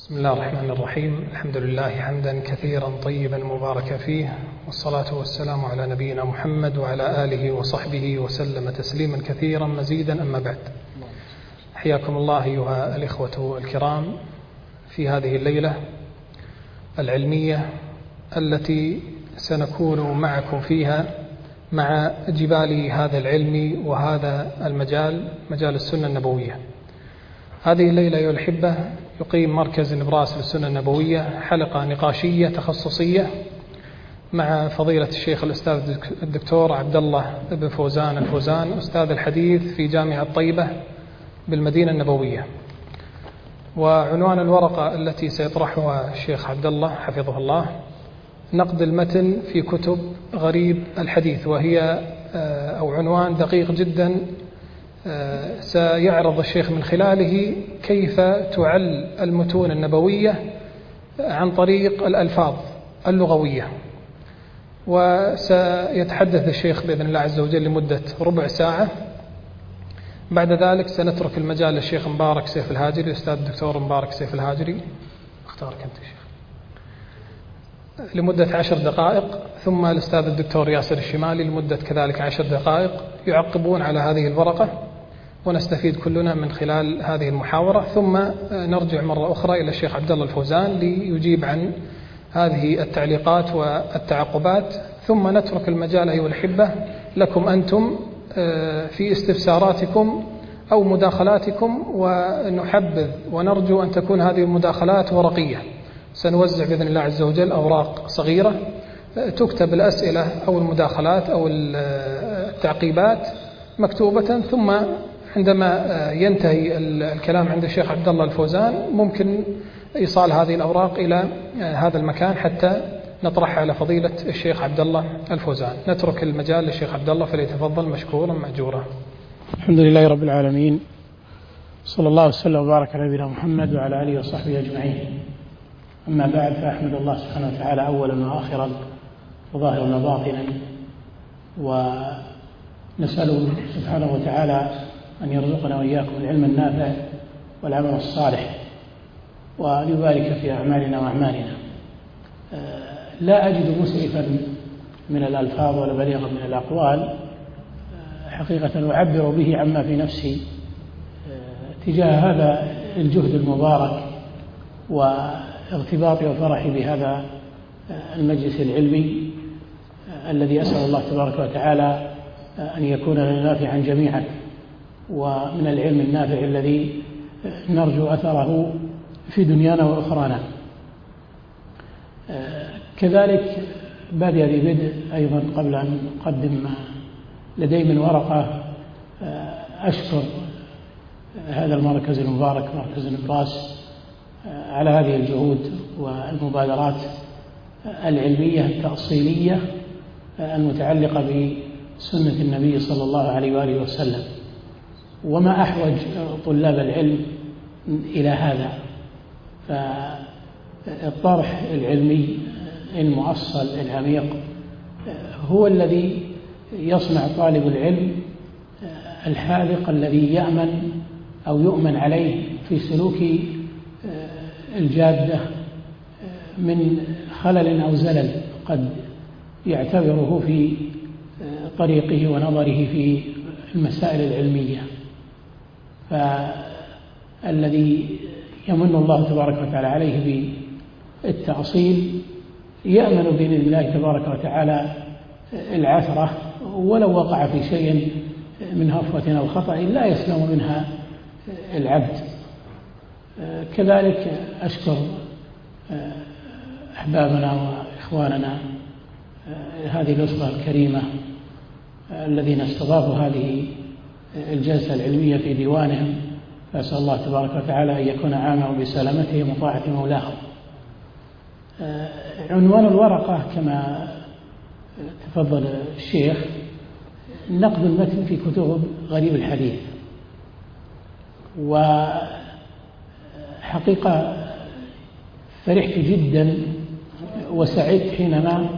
بسم الله الرحمن الرحيم. الحمد لله حمدا كثيرا طيبا مباركا فيه، والصلاة والسلام على نبينا محمد وعلى آله وصحبه وسلم تسليما كثيرا مزيدا. أما بعد، حياكم الله أيها الإخوة الكرام في هذه الليلة العلمية التي سنكون معكم فيها مع جبال هذا العلم وهذا المجال، مجال السنة النبوية. هذه الليلة أيها الأحبة يقيم مركز نبراس للسنة النبوية حلقة نقاشية تخصصية مع فضيلة الشيخ الأستاذ الدكتور عبد الله بن فوزان الفوزان، أستاذ الحديث في جامعة طيبة بالمدينة النبوية. وعنوان الورقة التي سيطرحها الشيخ عبد الله حفظه الله نقد المتن في كتب غريب الحديث، وهي أو عنوان دقيق جدا سيعرض الشيخ من خلاله كيف تعل المتون النبوية عن طريق الألفاظ اللغوية. وسيتحدث الشيخ بإذن الله عز وجل لمدة ربع ساعة. بعد ذلك سنترك المجال للشيخ مبارك سيف الهاجري، الأستاذ الدكتور مبارك سيف الهاجري، اختارك أنت شيخ، لمدة 10 دقائق، ثم الأستاذ الدكتور ياسر الشمالي لمدة كذلك 10 دقائق، يعقبون على هذه الورقة ونستفيد كلنا من خلال هذه المحاورة. ثم نرجع مرة أخرى إلى الشيخ عبد الله الفوزان ليجيب عن هذه التعليقات والتعقبات، ثم نترك المجال أيها الأحبة لكم أنتم في استفساراتكم أو مداخلاتكم، ونحبذ ونرجو أن تكون هذه المداخلات ورقية. سنوزع بإذن الله عز وجل أوراق صغيرة تكتب الأسئلة أو المداخلات أو التعقيبات مكتوبة، ثم عندما ينتهي الكلام عند الشيخ عبد الله الفوزان ممكن إيصال هذه الأوراق إلى هذا المكان حتى نطرحها على فضيلة الشيخ عبد الله الفوزان. نترك المجال للشيخ عبد الله فليتفضل مشكورا مأجورا. الحمد لله رب العالمين، صلى الله وسلم وبارك على نبينا محمد وعلى آله وصحبه أجمعين. أما بعد، فأحمد الله سبحانه وتعالى أولا وآخرا وظاهرا وباطنا، ونسأله سبحانه وتعالى أن يرزقنا وإياكم العلم النافع والعمل الصالح، وأن يبارك في أعمالنا وأعمالنا. لا أجد مسعفا من الألفاظ ولا بليغا من الأقوال حقيقة أعبر به عما في نفسي تجاه هذا الجهد المبارك وارتباطي وفرحي بهذا المجلس العلمي الذي أسأل الله تبارك وتعالى أن يكون لنا نافعا جميعا، ومن العلم النافع الذي نرجو أثره في دنيانا وأخرانا. كذلك بادئ ببدء أيضا قبل أن أقدم لدي من ورقة أشكر هذا المركز المبارك مركز نبراس على هذه الجهود والمبادرات العلمية التأصيلية المتعلقة بسنة النبي صلى الله عليه وآله وسلم. وما أحوج طلاب العلم إلى هذا، فالطرح العلمي المؤصل العميق هو الذي يصنع طالب العلم الحاذق الذي يأمن أو يؤمن عليه في سلوك الجادة من خلل أو زلل قد يعتبره في طريقه ونظره في المسائل العلمية. فالذي يمن الله تبارك وتعالى عليه بالتأصيل يأمن بإذن الله تبارك وتعالى العثرة، ولو وقع في شيء من هفوة أو خطأ لا يسلم منها العبد. كذلك أشكر أحبابنا وإخواننا هذه الأسرة الكريمة الذين استضافوا هذه الجلسة العلمية في ديوانهم، فأسأل الله تبارك وتعالى أن يكون عامهم بسلامتهم وطاعة مولاهم. عنوان الورقة كما تفضل الشيخ نقد المتن في كتب غريب الحديث. وحقيقة فرحت جدا وسعدت حينما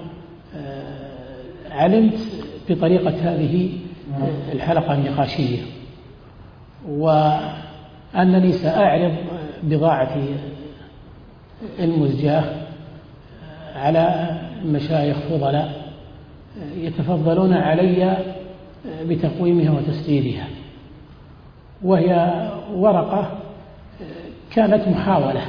علمت بطريقة هذه الحلقة النقاشية، وأنني سأعرض بضاعتي المزجاة على مشايخ فضلاء يتفضلون علي بتقويمها وتسديدها، وهي ورقة كانت محاولة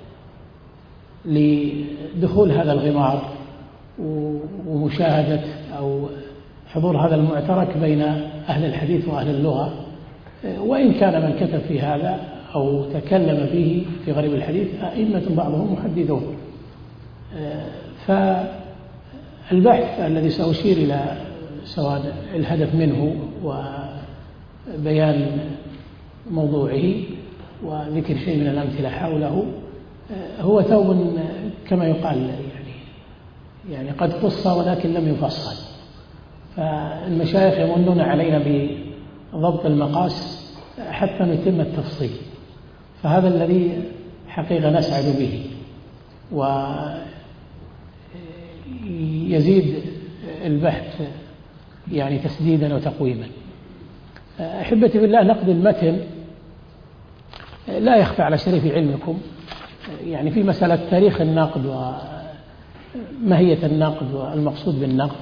لدخول هذا الغمار ومشاهدة أو حضور هذا المعترك بين أهل الحديث وأهل اللغة، وإن كان من كتب في هذا أو تكلم فيه في غريب الحديث أئمة بعضهم محدثون. فالبحث الذي سأشير إلى سواء الهدف منه وبيان موضوعه وذكر شيء من الأمثلة حوله هو ثوب كما يقال يعني قد قص ولكن لم يفصل. فالمشايخ يمنون علينا بضبط المقاس حتى نتم التفصيل، فهذا الذي حقيقة نسعد به ويزيد البحث يعني تسديدا وتقويما. أحبتي بالله، نقد المتن لا يخفى على شريف علمكم، يعني في مسألة تاريخ النقد وماهية النقد والمقصود بالنقد.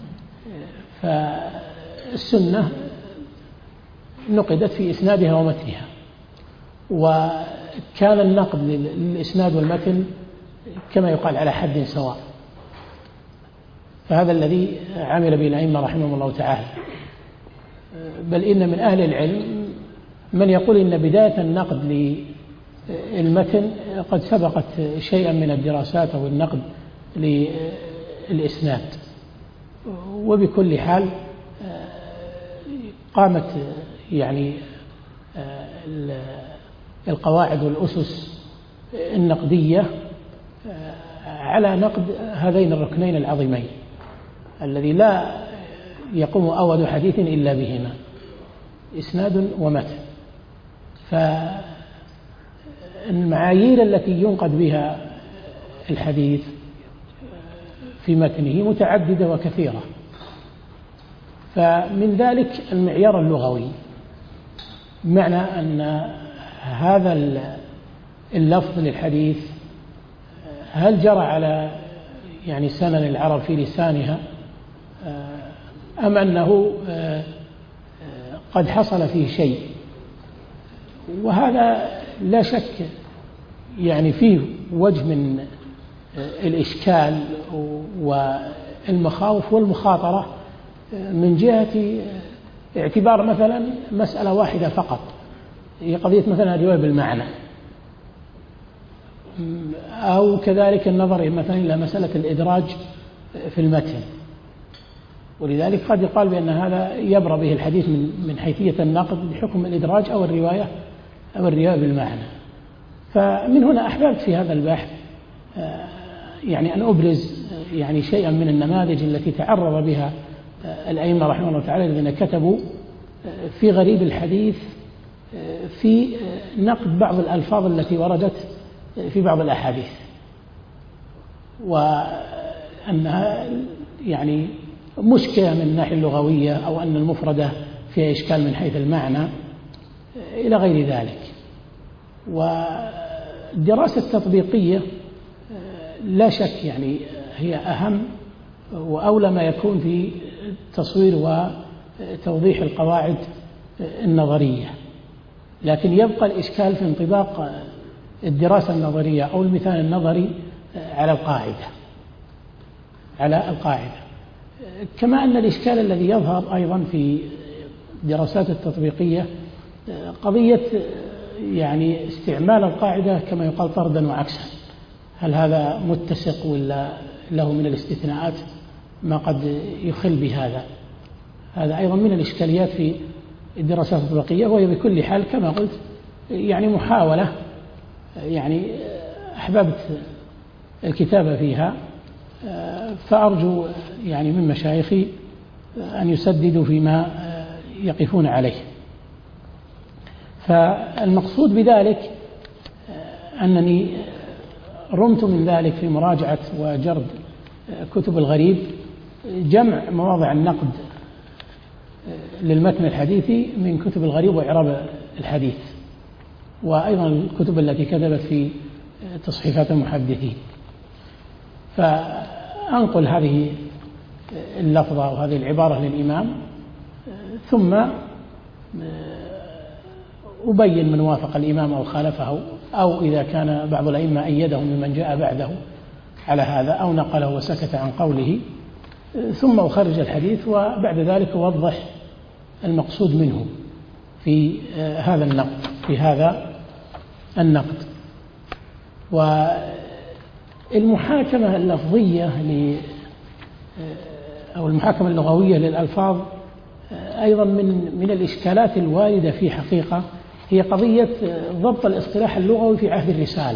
فالسنة نقدت في إسنادها ومتنها، وكان النقد للإسناد والمتن كما يقال على حد سواء، فهذا الذي عمل به الأئمة رحمهم الله تعالى. بل إن من أهل العلم من يقول إن بداية النقد للمتن قد سبقت شيئا من الدراسات أو النقد للإسناد. وبكل حال قامت يعني القواعد والأسس النقدية على نقد هذين الركنين العظيمين الذي لا يقوم أول حديث إلا بهما، إسناد ومتن. فالمعايير التي ينقد بها الحديث في متنه متعددة وكثيرة، فمن ذلك المعيار اللغوي، بمعنى أن هذا اللفظ للحديث هل جرى على يعني سنن العرب في لسانها أم أنه قد حصل فيه شيء. وهذا لا شك يعني فيه وجه من الإشكال والمخاوف والمخاطرة من جهة اعتبار مثلا مسألة واحدة فقط، هي قضية مثلا الرواية بالمعنى، أو كذلك النظر مثلا إلى مسألة الإدراج في المتن. ولذلك قد يقال بأن هذا يبرأ به الحديث من حيثية النقد بحكم الإدراج أو الرواية بالمعنى. فمن هنا أحببت في هذا البحث يعني أن أبرز يعني شيئا من النماذج التي تعرض بها الأئمة رحمه الله تعالى الذين كتبوا في غريب الحديث في نقد بعض الألفاظ التي وردت في بعض الأحاديث، وأنها يعني مشكلة من الناحية اللغوية أو أن المفردة فيها إشكال من حيث المعنى إلى غير ذلك. والدراسة التطبيقية لا شك يعني هي أهم وأولى ما يكون في تصوير وتوضيح القواعد النظرية، لكن يبقى الإشكال في انطباق الدراسة النظرية أو المثال النظري على القاعدة. كما أن الإشكال الذي يظهر أيضا في الدراسات التطبيقية قضية يعني استعمال القاعدة كما يقال طردا وعكسا، هل هذا متسق ولا له من الاستثناءات ما قد يخل بهذا؟ هذا أيضا من الإشكاليات في الدراسات التطبيقية، وهي بكل حال كما قلت يعني محاولة، يعني أحببت الكتابة فيها، فأرجو يعني من مشايخي أن يسددوا فيما يقفون عليه. فالمقصود بذلك أنني رمت من ذلك في مراجعة وجرد كتب الغريب جمع مواضع النقد للمتن الحديثي من كتب الغريب وإعراب الحديث، وأيضا الكتب التي كتبت في تصحيفات المحدثين. فأنقل هذه اللفظة وهذه العبارة للإمام، ثم أبين من وافق الإمام أو خالفه، أو إذا كان بعض الأئمة أيده ممن جاء بعده على هذا أو نقله وسكت عن قوله، ثم أخرج الحديث، وبعد ذلك أوضح المقصود منه في هذا النقد. والمحاكمة اللفظية أو المحاكمة اللغوية للألفاظ أيضا من الإشكالات الواردة في حقيقة، هي قضية ضبط الاصطلاح اللغوي في عهد الرسالة،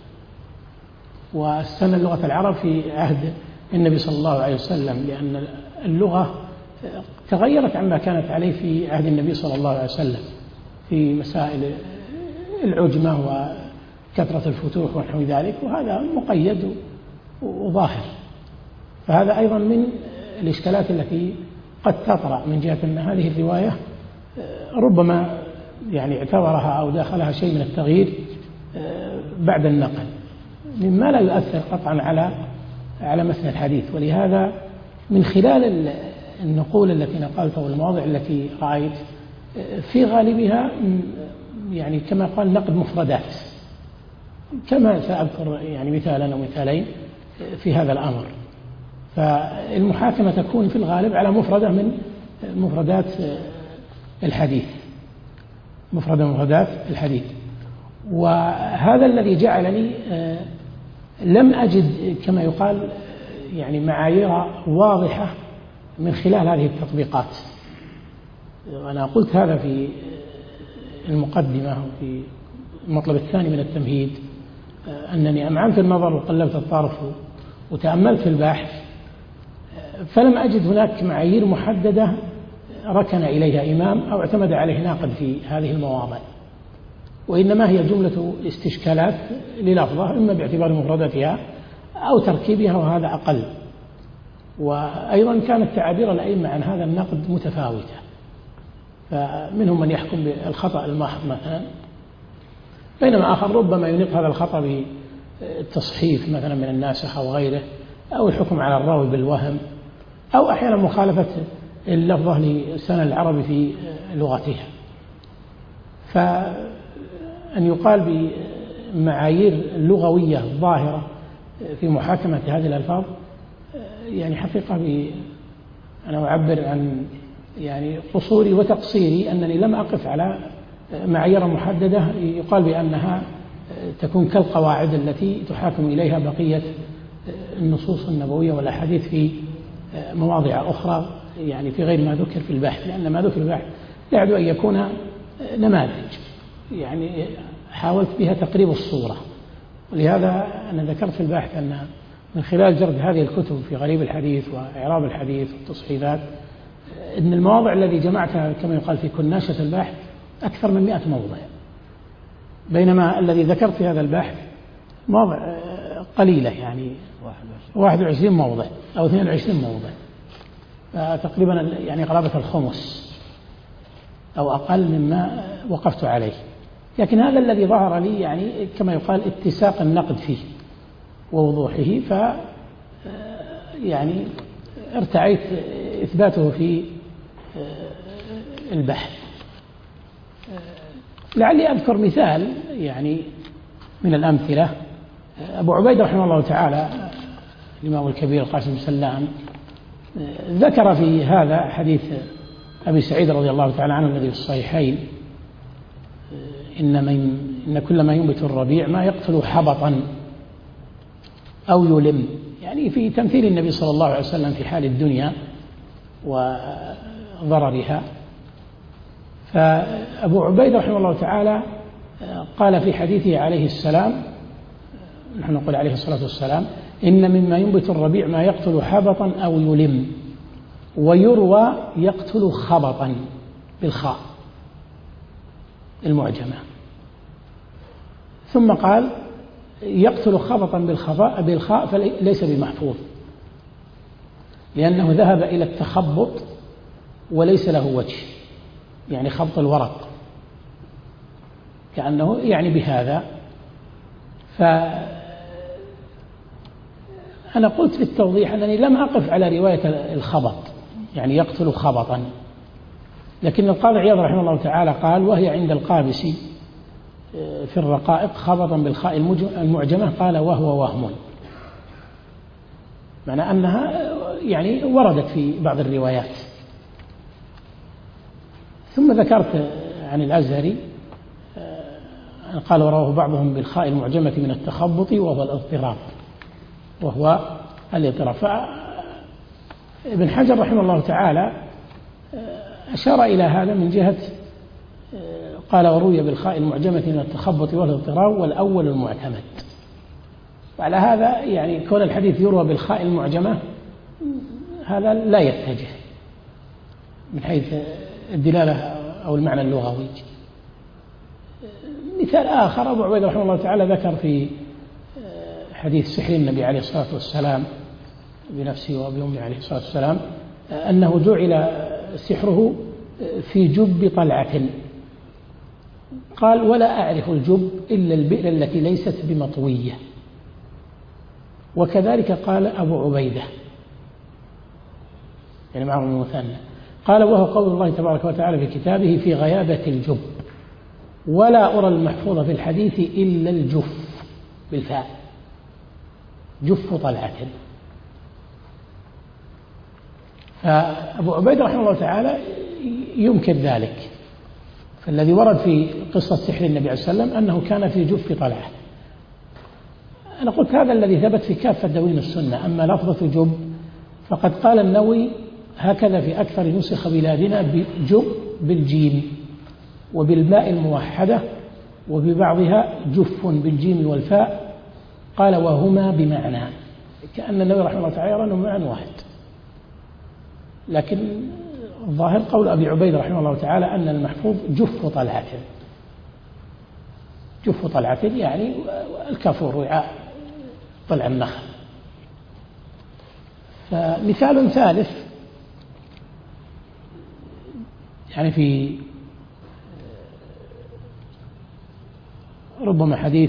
واستنى لغة العرب في عهد النبي صلى الله عليه وسلم، لأن اللغة تغيرت عما كانت عليه في عهد النبي صلى الله عليه وسلم في مسائل العجمة وكثرة الفتوح ونحو ذلك، وهذا مقيد وظاهر. فهذا أيضا من الإشكالات التي قد تطرأ من جهة أن هذه الرواية ربما يعني اعتبرها أو داخلها شيء من التغيير بعد النقل، مما لا يؤثر قطعا على متن الحديث. ولهذا من خلال النقول التي نقلتها والمواضع التي رأيت، في غالبها يعني كما قال نقد مفردات، كما سأذكر يعني مثالا أو مثالين في هذا الأمر. فالمحاكمة تكون في الغالب على مفردة من مفردات الحديث، وهذا الذي جعلني لم أجد كما يقال يعني معايير واضحة من خلال هذه التطبيقات. أنا قلت هذا في المقدمة وفي المطلب الثاني من التمهيد، أنني أمعنت النظر وقلبت الطرف وتأملت في البحث، فلم أجد هناك معايير محددة ركن إليها إمام أو اعتمد عليه ناقد في هذه المواضع، وإنما هي جملة استشكالات للفظة، إما باعتبار مفرداتها أو تركيبها، وهذا أقل. وأيضا كانت تعابير الأئمة عن هذا النقد متفاوتة، فمنهم من يحكم بالخطأ المحض مثلا، بينما آخر ربما ينيق هذا الخطأ بالتصحيف مثلا من الناسخ أو غيره، أو الحكم على الراوي بالوهم، أو أحيانا مخالفة اللفظة لسنن العرب في لغتها. فأن يقال بمعايير لغوية ظاهرة في محاكمة هذه الألفاظ، يعني حقيقة أنا أعبر عن يعني قصوري وتقصيري أنني لم أقف على معايير محددة يقال بأنها تكون كالقواعد التي تحاكم إليها بقية النصوص النبوية والأحاديث في مواضع أخرى، يعني في غير ما ذكر في البحث، لأن ما ذكر في البحث يعد أن يكون نماذج، يعني حاولت بها تقريب الصورة. ولهذا أنا ذكرت في البحث أن من خلال جرد هذه الكتب في غريب الحديث وإعراب الحديث والتصحيفات، أن المواضع التي جمعتها كما يقال في كناشة البحث أكثر من 100 موضع، بينما الذي ذكرت في هذا البحث مواضع قليلة، يعني 21 موضع أو 22 موضع، تقريبا يعني قرابة الخمس أو أقل مما وقفت عليه. لكن هذا الذي ظهر لي يعني كما يقال اتساق النقد فيه ووضوحه، يعني ارتعيت إثباته في البحث. لعلي أذكر مثال يعني من الأمثلة. أبو عبيدة رحمه الله تعالى الإمام الكبير القاسم بن سلام ذكر في هذا حديث أبي سعيد رضي الله تعالى عنه الذي في الصحيحين: إن كل ما ينبت الربيع ما يقتل حبطا أو يلم، يعني في تمثيل النبي صلى الله عليه وسلم في حال الدنيا وضررها. فأبو عبيدة رحمه الله تعالى قال في حديثه عليه السلام، نحن نقول عليه الصلاة والسلام: إن مما ينبت الربيع ما يقتل حبطا أو يلم، ويروى يقتل خبطا بالخاء المعجمة. ثم قال: يقتل خبطا بالخاء فليس بمحفوظ، لأنه ذهب إلى التخبط وليس له وجه، يعني خبط الورق، كأنه يعني بهذا. فأنا قلت في التوضيح أنني لم أقف على رواية الخبط، يعني يقتل خبطا، لكن القاضي عياض رحمه الله تعالى قال: وهي عند القابسي في الرقائق خبطا بالخاء المعجمة، قال: وهو وهم، معنى أنها يعني وردت في بعض الروايات. ثم ذكرت عن الأزهري قال: ورواه بعضهم بالخاء المعجمة من التخبط وهو الاضطراب، ابن حجر رحمه الله تعالى أشار إلى هذا من جهة قال: وروي بالخاء المعجمة من التخبط والاضطراب والأول المعتمد. وعلى هذا يعني كون الحديث يروى بالخاء المعجمة هذا لا يتجه من حيث الدلالة أو المعنى اللغوي. مثال آخر، أبو عبيدة رحمه الله تعالى ذكر في حديث سحر النبي عليه الصلاة والسلام بنفسه وبأمه عليه الصلاة والسلام أنه جعل سحره في جب طلعة، قال: ولا أعرف الجب إلا البئر التي ليست بمطوية. وكذلك قال أبو عبيدة يعني معه المثنى، قال: وهو قول الله تبارك وتعالى في كتابه في غيابة الجب، ولا أرى المحفوظ في الحديث إلا الجف بالفاء، جف طلعة. فأبو عبيدة رحمه الله تعالى يمكن ذلك، فالذي ورد في قصة سحر النبي عليه الصلاة والسلام أنه كان في جف طلعة. أنا قلت هذا الذي ثبت في كافة دواوين السنة. أما لفظة جب فقد قال النووي هكذا في أكثر نسخ بلادنا بجب بالجيم وبالباء الموحدة، وببعضها جف بالجيم والفاء، قال: وهما بمعنى، كأن النووي رحمه الله تعالى يرى أنه معنى واحد. لكن الظاهر قول أبي عبيد رحمه الله تعالى أن المحفوظ جف طلعة، جف طلعة يعني الكافور، وعاء طلع النخل. فمثال ثالث يعني في ربما حديث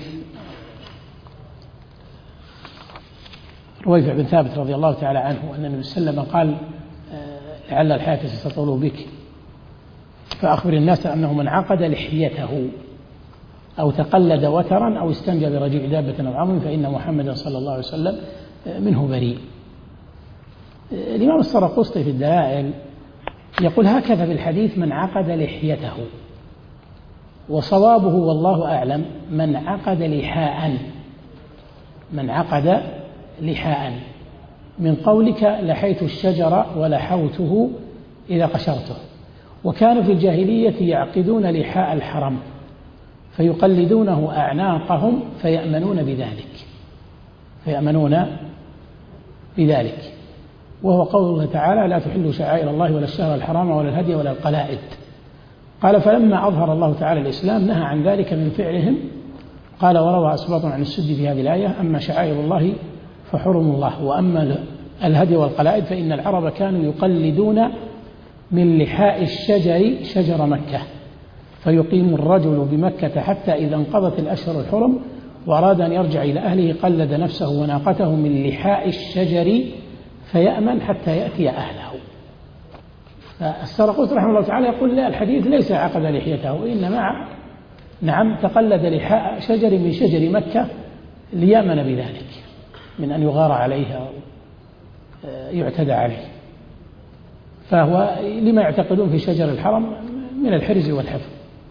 رويفع بن ثابت رضي الله تعالى عنه أن النبي صلى الله عليه وسلم قال: لعل الحياة ستطول بك، فأخبر الناس أنه من عقد لحيته أو تقلد وترا أو استنجى برجيع دابة أو عظم فإن محمدا صلى الله عليه وسلم منه بريء. الإمام السرقسطي في الدلائل يقول هكذا في الحديث: من عقد لحيته، وصوابه والله أعلم من عقد لحاء، من عقد لحاء، من قولك لحيت الشجر ولحوته إذا قشرته. وكانوا في الجاهلية يعقدون لحاء الحرم فيقلدونه أعناقهم فيأمنون بذلك، وهو قول الله تعالى: لا تحلوا شعائر الله ولا الشهر الحرام ولا الهدي ولا القلائد. قال: فلما أظهر الله تعالى الإسلام نهى عن ذلك من فعلهم. قال: وروى أسباط عن السد في هذه الآية: أما شعائر الله فحرم الله، وأما الهدي والقلائد فإن العرب كانوا يقلدون من لحاء الشجر شجر مكة، فيقيم الرجل بمكة حتى إذا انقضت الأشهر الحرم وأراد أن يرجع إلى أهله قلد نفسه وناقته من لحاء الشجر فيأمن حتى يأتي أهله. فالسرقسطي رحمه الله تعالى يقول: لا، الحديث ليس عقد لحيته، إنما نعم تقلد لحاء شجر من شجر مكة ليأمن بذلك من أن يغار عليه أو يعتدى عليه. فهو لما يعتقدون في شجر الحرم من الحرز والحفظ.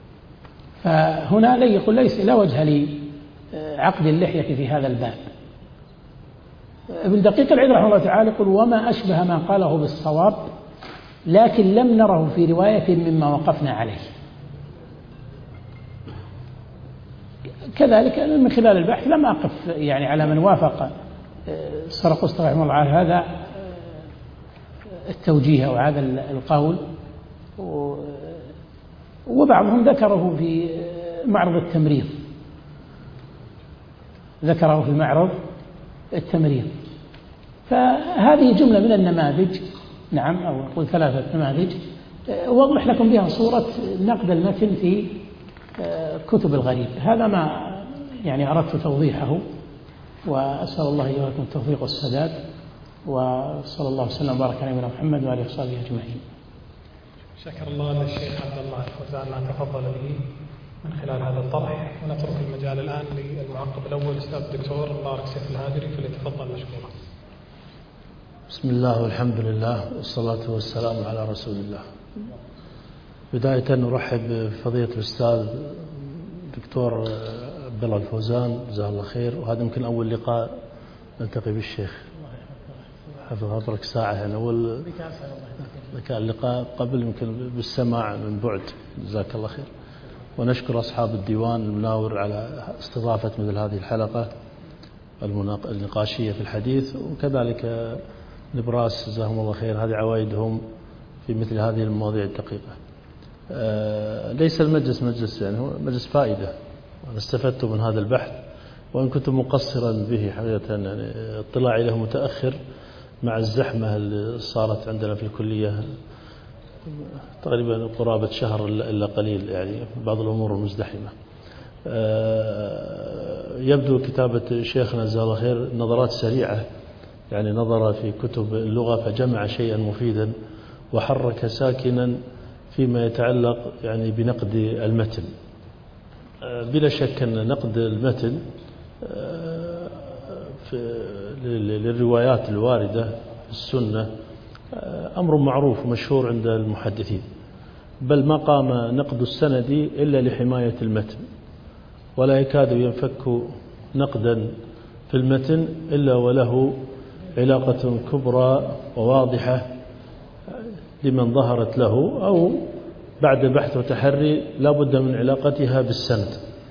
فهنا يقول ليس لا وجه لعقد اللحية في هذا الباب. ابن دقيق العيد رحمه الله تعالى يقول: وما أشبه ما قاله بالصواب، لكن لم نره في رواية مما وقفنا عليه. كذلك من خلال البحث لم أقف يعني على من وافق السرقسطي رحمه الله على هذا التوجيه أو هذا القول، وبعضهم ذكره في معرض التمريض، ذكره في معرض التمريض. فهذه جملة من النماذج، نعم، أو نقول 3 نماذج وضح لكم بها صورة نقد المتن في كتب الغريب. هذا ما يعني أردت توضيحه، وأسأل الله لي ولكم التوفيق والسداد، وصلى الله وسلم وبارك على نبينا محمد وآله وصحبه أجمعين. شكر الله للشيخ عبد الله الفوزان ما تفضل به من خلال هذا الطرح، ونترك المجال الآن للمعقب الأول الأستاذ الدكتور مبارك سيف الهادري، فليتفضل مشكورا. بسم الله والحمد لله والصلاة والسلام على رسول الله. بداية نرحب بفضيلة الأستاذ الدكتور عبد الله الفوزان جزاه الله خير، وهذا يمكن أول لقاء نلتقي بالشيخ حفظ حضرتك ساعة يعني أول كان اللقاء قبل يمكن بالسماع من بعد، جزاك الله خير. ونشكر أصحاب الديوان المناور على استضافة مثل هذه الحلقة النقاشية في الحديث، وكذلك نبراس جزاهم الله خير، هذه عوائدهم في مثل هذه المواضيع الدقيقة. ليس المجلس مجلس يعني هو مجلس فائدة، وأنا استفدت من هذا البحث وإن كنت مقصرا به حقيقة، يعني اطلاعي له متأخر مع الزحمة اللي صارت عندنا في الكلية تقريبا قرابة شهر إلا قليل، يعني بعض الأمور المزدحمة. يبدو كتابة شيخنا جزاه الله خير نظرات سريعة، يعني نظر في كتب اللغة فجمع شيئا مفيدا وحرك ساكنا فيما يتعلق يعني بنقد المتن. بلا شك أن نقد المتن للروايات الواردة في السنة أمر معروف ومشهور عند المحدثين، بل ما قام نقد السند إلا لحماية المتن، ولا يكاد ينفك نقدا في المتن إلا وله علاقة كبرى وواضحة لمن ظهرت له، أو بعد بحث وتحري لا بد من علاقتها بالسند.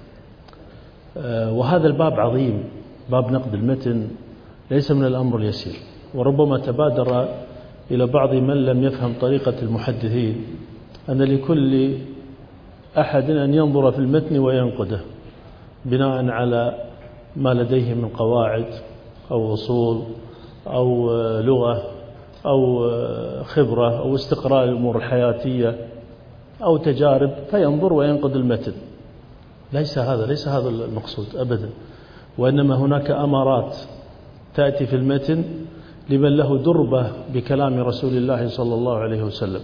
وهذا الباب عظيم، باب نقد المتن ليس من الأمر اليسير، وربما تبادر إلى بعض من لم يفهم طريقة المحدثين أن لكل أحد أن ينظر في المتن وينقده بناء على ما لديه من قواعد أو أصول أو لغة أو خبرة أو استقراء الأمور الحياتية أو تجارب، فينظر وينقد المتن. ليس هذا المقصود أبدا، وإنما هناك أمارات تأتي في المتن لمن له دربة بكلام رسول الله صلى الله عليه وسلم،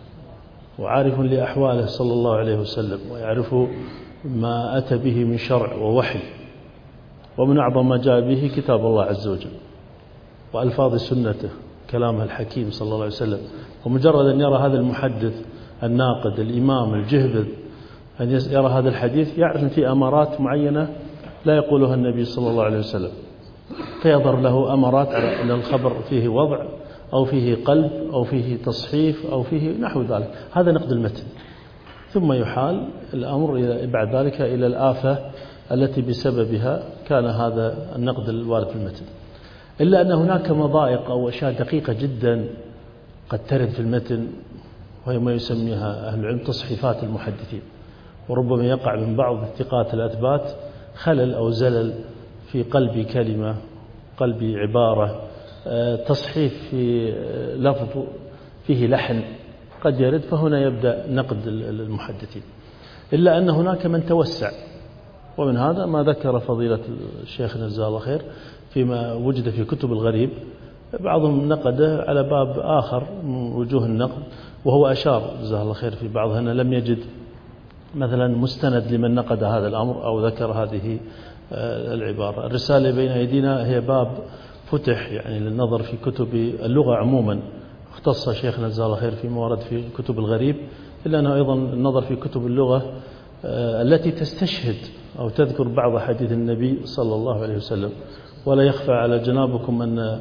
وعارف لأحواله صلى الله عليه وسلم، ويعرف ما أتى به من شرع ووحي، ومن أعظم ما جاء به كتاب الله عز وجل وألفاظ سنته كلامه الحكيم صلى الله عليه وسلم. ومجرد أن يرى هذا المحدث الناقد الإمام الجهبذ أن يرى هذا الحديث يعرف أن في أمارات معينة لا يقولها النبي صلى الله عليه وسلم، فيظهر له أمارات على أن الخبر فيه وضع أو فيه قلب أو فيه تصحيف أو فيه نحو ذلك. هذا نقد المتن، ثم يحال الأمر بعد ذلك إلى الآفة التي بسببها كان هذا النقد الوارد في المتن. إلا أن هناك مضايق أو أشياء دقيقة جدا قد ترد في المتن، وهي ما يسميها أهل العلم تصحيفات المحدثين، وربما يقع من بعض الثقات الأثبات خلل أو زلل في قلب كلمة، قلب عبارة، تصحيف في لفظ فيه لحن قد يرد، فهنا يبدأ نقد المحدثين. إلا أن هناك من توسع، ومن هذا ما ذكر فضيلة الشيخ جزاه الله خير فيما وجد في كتب الغريب. بعضهم نقده على باب آخر من وجوه النقد، وهو أشار جزاه الله خير في بعضها أنه لم يجد مثلا مستند لمن نقد هذا الأمر أو ذكر هذه العبارة. الرسالة بين أيدينا هي باب فتح يعني للنظر في كتب اللغة عموما، اختص شيخنا جزاه الله خير في موارد في كتب الغريب، إلا أنه أيضا النظر في كتب اللغة التي تستشهد أو تذكر بعض حديث النبي صلى الله عليه وسلم. ولا يخفى على جنابكم أن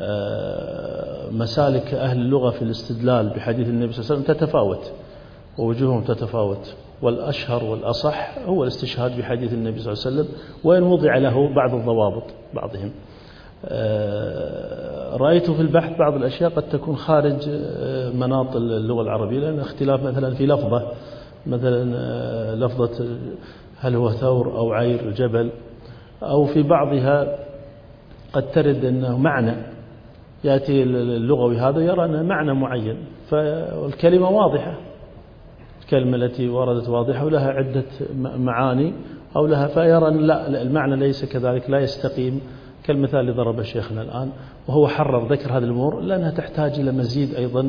مسالك أهل اللغة في الاستدلال بحديث النبي صلى الله عليه وسلم تتفاوت ووجوههم تتفاوت، والأشهر والأصح هو الاستشهاد بحديث النبي صلى الله عليه وسلم، وإن وضع له بعض الضوابط بعضهم. رأيت في البحث بعض الأشياء قد تكون خارج مناط اللغة العربية، لأن اختلاف مثلا في لفظة، مثلا لفظة هل هو ثور أو عير جبل، أو في بعضها قد ترد أنه معنى يأتي اللغوي هذا يرى أنه معنى معين، فالكلمة واضحة، الكلمة التي وردت واضحة ولها عدة معاني أو لها، فيرى أن لا المعنى ليس كذلك، لا يستقيم، كالمثال اللي ضرب شيخنا الآن، وهو حرر ذكر هذه الأمور لأنها تحتاج إلى مزيد أيضا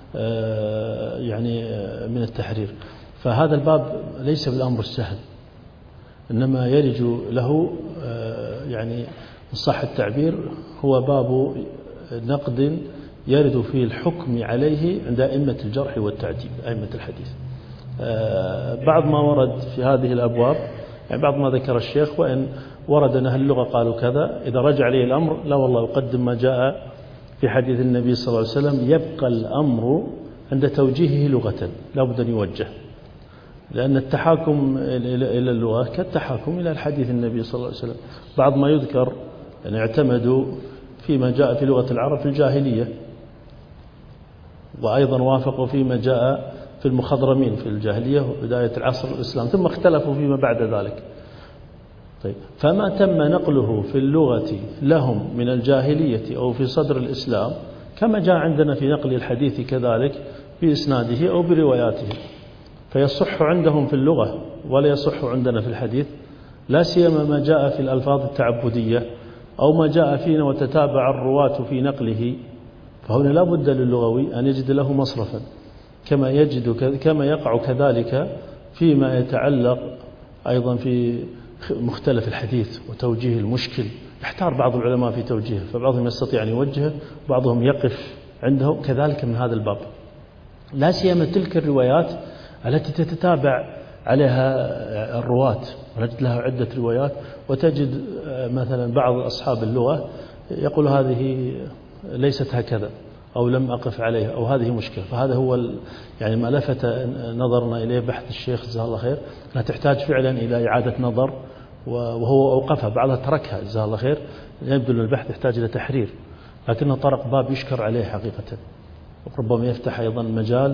يعني من التحرير. فهذا الباب ليس بالأمر السهل، إنما يرج له يعني صح التعبير هو باب نقد يرد فيه الحكم عليه عند أئمة الجرح والتعديل، أئمة الحديث. بعض ما ورد في هذه الأبواب، يعني بعض ما ذكر الشيخ، وإن ورد أن أهل اللغة قالوا كذا، إذا رجع عليه الأمر لا والله يقدم ما جاء في حديث النبي صلى الله عليه وسلم، يبقى الأمر عند توجيهه لغة، لا بد أن يوجه، لأن التحاكم إلى اللغة كالتحاكم إلى الحديث النبي صلى الله عليه وسلم. بعض ما يذكر أن اعتمدوا فيما جاء في لغة العرب في الجاهلية، وأيضا وافقوا فيما جاء في المخضرمين في الجاهلية وبداية العصر الإسلام، ثم اختلفوا فيما بعد ذلك. طيب، فما تم نقله في اللغة لهم من الجاهلية أو في صدر الإسلام كما جاء عندنا في نقل الحديث كذلك بإسناده أو برواياته، فيصح عندهم في اللغة ولا يصح عندنا في الحديث، لا سيما ما جاء في الألفاظ التعبدية أو ما جاء فينا وتتابع الرواة في نقله، فهنا لا بد للغوي أن يجد له مصرفا، كما يقع كذلك فيما يتعلق أيضا في مختلف الحديث وتوجيه المشكل. يحتار بعض العلماء في توجيهه، فبعضهم يستطيع أن يوجهه، بعضهم يقف عنده، كذلك من هذا الباب، لا سيما تلك الروايات التي تتتابع عليها الرواة ونجد لها عدة روايات، وتجد مثلا بعض أصحاب اللغة يقول هذه ليست هكذا أو لم أقف عليها أو هذه مشكلة. فهذا هو يعني ما لفت نظرنا إليه بحث الشيخ جزاه الله خير، أنها تحتاج فعلا إلى إعادة نظر، وهو أوقفها، بعضها تركها جزاه الله خير، يبدو أن البحث يحتاج إلى تحرير، لكنه طرق باب يشكر عليه حقيقة، وربما يفتح أيضا مجال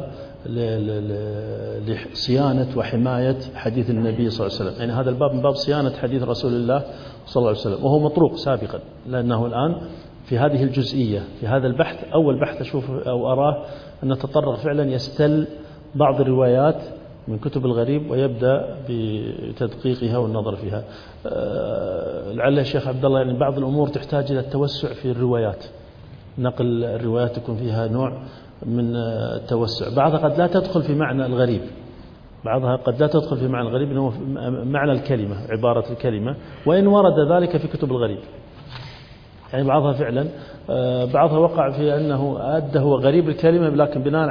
لصيانة وحماية حديث النبي صلى الله عليه وسلم. يعني هذا الباب من باب صيانة حديث رسول الله صلى الله عليه وسلم، وهو مطروق سابقا، لأنه الآن في هذه الجزئية في هذا البحث أول بحث أشوف أو أراه أن تطرق فعلا يستل بعض الروايات من كتب الغريب ويبدأ بتدقيقها والنظر فيها. لعل الشيخ عبد الله يعني بعض الأمور تحتاج إلى التوسع في الروايات، نقل الروايات يكون فيها نوع من التوسع، بعضها قد لا تدخل في معنى الغريب، بعضها قد لا تدخل في معنى الغريب إنه معنى الكلمة، عبارة الكلمة، وإن ورد ذلك في كتب الغريب. يعني بعضها فعلا بعضها وقع في أنه أدى هو غريب الكلمة لكن بناء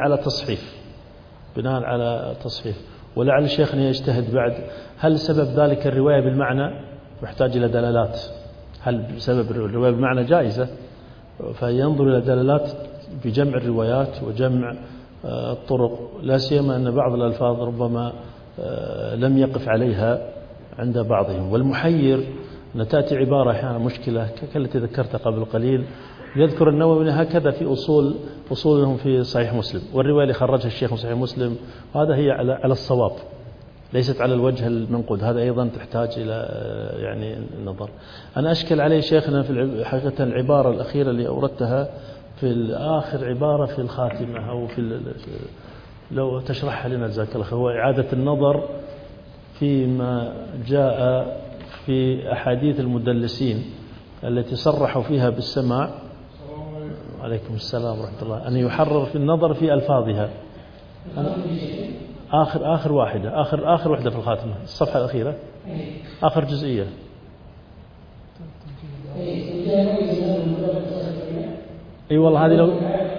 على تصحيف، ولعل شيخنا يجتهد بعد هل سبب ذلك الرواية بالمعنى يحتاج إلى دلالات، هل سبب الرواية بالمعنى جائزة، فينظر إلى دلالات بجمع الروايات وجمع الطرق، لا سيما أن بعض الألفاظ ربما لم يقف عليها عند بعضهم. والمحير أن تأتي عبارة أحيانا مشكلة كالتي ذكرتها قبل قليل، يذكر النووي هكذا في أصولهم في صحيح مسلم، والرواية اللي خرجها الشيخ في صحيح مسلم هذا هي على الصواب، ليست على الوجه المنقود، هذا أيضا تحتاج إلى يعني النظر. أنا أشكل عليه شيخنا في حقيقة العبارة الأخيرة اللي أوردتها في آخر عبارة في الخاتمة، أو لو تشرحها لنا جزاك الله خير، هو إعادة النظر فيما جاء في أحاديث المدلسين التي صرحوا فيها بالسماع، عليكم السلام ورحمة الله، أن يحرر في النظر في ألفاظها. آخر واحدة، آخر واحدة في الخاتمة، الصفحة الأخيرة، آخر جزئية. أي والله هذه لو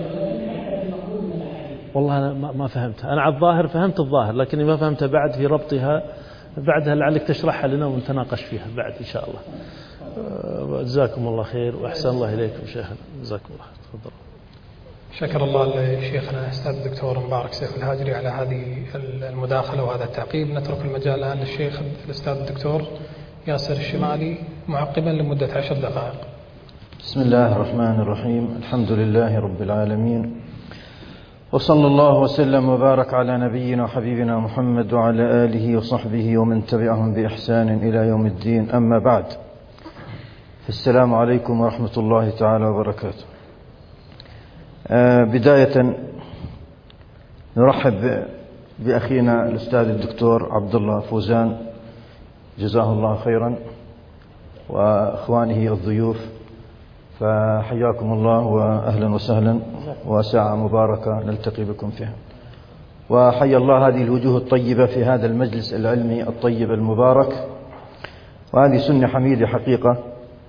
والله أنا ما فهمتها، أنا على الظاهر فهمت الظاهر، لكني ما فهمتها بعد في ربطها بعدها، لعلك تشرحها لنا ونتناقش فيها بعد إن شاء الله. جزاكم الله خير وأحسن الله إليكم شيخنا، جزاكم الله. تفضل. شكر الله لشيخنا أستاذ الدكتور مبارك سيف الهاجري على هذه المداخلة وهذا التعقيب. نترك المجال الآن للشيخ الأستاذ الدكتور ياسر الشمالي معقبا لمدة 10 دقائق. بسم الله الرحمن الرحيم، الحمد لله رب العالمين، وصلى الله وسلم وبارك على نبينا وحبيبنا محمد وعلى آله وصحبه ومن تبعهم بإحسان إلى يوم الدين، أما بعد، السلام عليكم ورحمة الله تعالى وبركاته. بداية نرحب بأخينا الأستاذ الدكتور عبد الله فوزان جزاه الله خيرا، وأخوانه الضيوف، فحياكم الله وأهلا وسهلا، وساعة مباركة نلتقي بكم فيها. وحيا الله هذه الوجوه الطيبة في هذا المجلس العلمي الطيب المبارك. وهذه سنة حميدة حقيقة،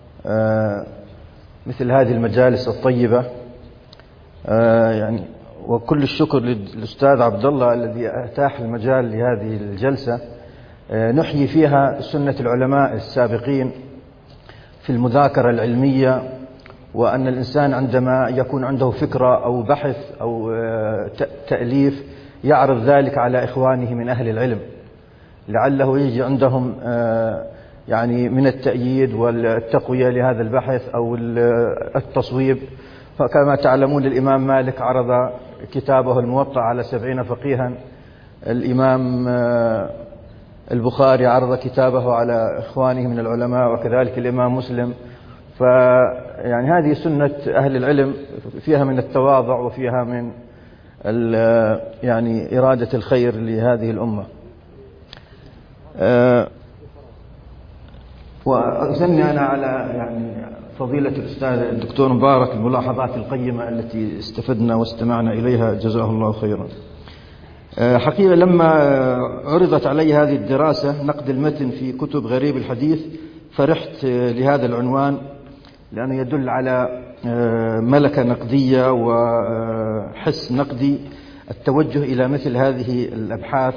مثل هذه المجالس الطيبة. يعني وكل الشكر للأستاذ عبد الله الذي أتاح المجال لهذه الجلسة نحيي فيها سنة العلماء السابقين في المذاكرة العلمية، وأن الإنسان عندما يكون عنده فكرة أو بحث أو تأليف يعرض ذلك على إخوانه من أهل العلم، لعله يجي عندهم يعني من التأييد والتقوية لهذا البحث أو التصويب. فكما تعلمون الإمام مالك عرض كتابه الموطأ على 70 فقيها، الإمام البخاري عرض كتابه على إخوانه من العلماء، وكذلك الإمام مسلم. فيعني هذه سنة أهل العلم، فيها من التواضع وفيها من يعني إرادة الخير لهذه الأمة. وأثني أنا على يعني فضيلة الأستاذ الدكتور مبارك الملاحظات القيمة التي استفدنا واستمعنا إليها، جزاه الله خيرا. حقيقة لما عرضت علي هذه الدراسة نقد المتن في كتب غريب الحديث فرحت لهذا العنوان، لأنه يدل على ملكة نقدية وحس نقدي، التوجه إلى مثل هذه الأبحاث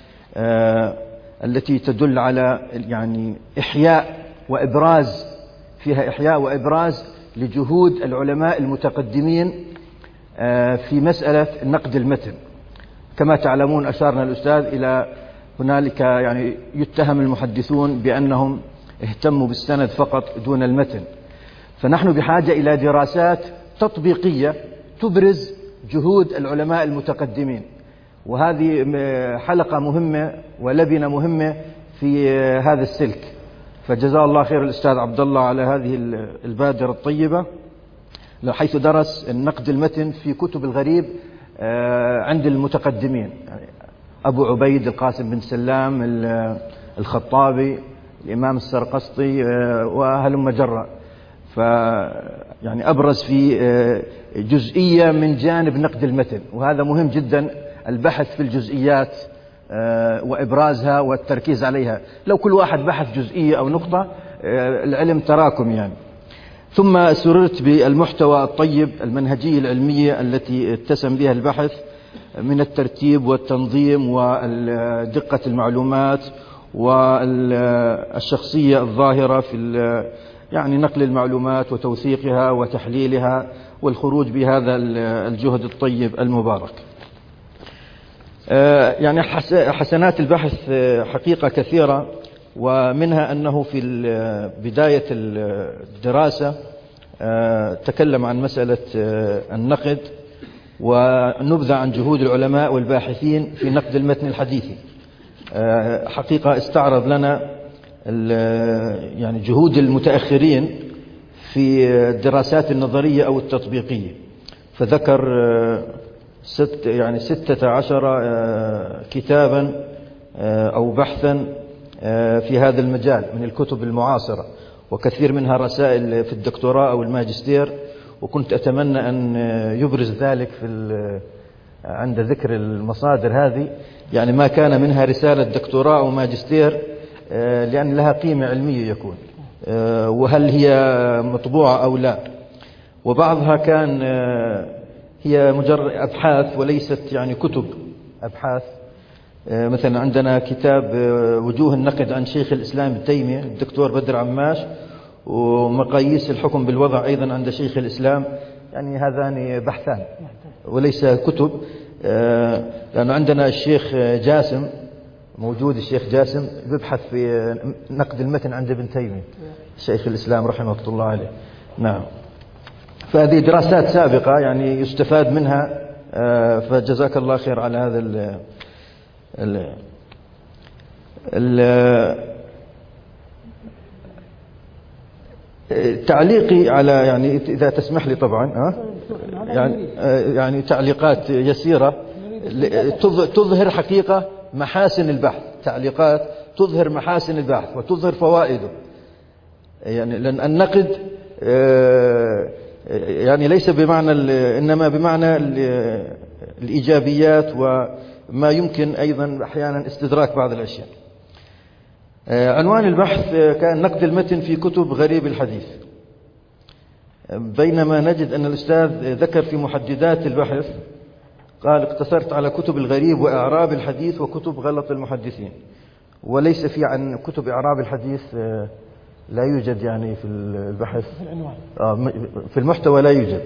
التي تدل على يعني إحياء وإبراز، فيها إحياء وإبراز لجهود العلماء المتقدمين في مسألة نقد المتن. كما تعلمون أشارنا الأستاذ إلى هنالك يعني يتهم المحدثون بأنهم اهتموا بالسند فقط دون المتن، فنحن بحاجة إلى دراسات تطبيقية تبرز جهود العلماء المتقدمين، وهذه حلقة مهمة ولبنة مهمة في هذا السلك. فجزاه الله خير الأستاذ عبد الله على هذه البادرة الطيبة، حيث درس النقد المتن في كتب الغريب عند المتقدمين، يعني أبو عبيد، القاسم بن سلام، الخطابي، الإمام السرقسطي، وهلم جرا. فيعني أبرز في جزئية من جانب نقد المتن، وهذا مهم جدا، البحث في الجزئيات وإبرازها والتركيز عليها. لو كل واحد بحث جزئية أو نقطة العلم تراكم يعني. ثم سررت بالمحتوى الطيب، المنهجية العلمية التي اتسم بها البحث من الترتيب والتنظيم ودقة المعلومات والشخصية الظاهرة في يعني نقل المعلومات وتوثيقها وتحليلها والخروج بهذا الجهد الطيب المبارك. يعني حسنات البحث حقيقة كثيرة، ومنها أنه في بداية الدراسة تكلم عن مسألة النقد ونبذة عن جهود العلماء والباحثين في نقد المتن الحديثي. حقيقة استعرض لنا يعني جهود المتأخرين في الدراسات النظرية أو التطبيقية، فذكر 16 كتابا أو بحثا في هذا المجال من الكتب المعاصرة، وكثير منها رسائل في الدكتوراه أو الماجستير. وكنت أتمنى أن يبرز ذلك عند ذكر المصادر هذه، يعني ما كان منها رسالة دكتوراه أو ماجستير، لأن لها قيمة علمية يكون، وهل هي مطبوعة أو لا. وبعضها كان هي مجرد أبحاث وليست يعني كتب أبحاث. مثلا عندنا كتاب وجوه النقد عن شيخ الإسلام ابن تيمية الدكتور بدر عماش، ومقاييس الحكم بالوضع أيضا عند شيخ الإسلام. يعني هذان بحثان وليس كتب، لأن عندنا الشيخ جاسم موجود، الشيخ جاسم بيبحث في نقد المتن عند ابن تيمية شيخ الإسلام رحمه الله عليه. نعم، فهذه دراسات سابقة يعني يستفاد منها، فجزاك الله خير على هذا تعليقي على يعني إذا تسمح لي طبعا يعني تعليقات يسيرة تظهر حقيقة محاسن البحث، تعليقات تظهر محاسن البحث وتظهر فوائده. يعني لأن النقد يعني ليس بمعنى إنما بمعنى الإيجابيات، وما يمكن أيضا أحيانا استدراك بعض الأشياء. عنوان البحث كان نقد المتن في كتب غريب الحديث، بينما نجد أن الأستاذ ذكر في محددات البحث قال اقتصرت على كتب الغريب وإعراب الحديث وكتب غلط المحدثين، وليس في عن كتب إعراب الحديث لا يوجد يعني في البحث، في المحتوى لا يوجد،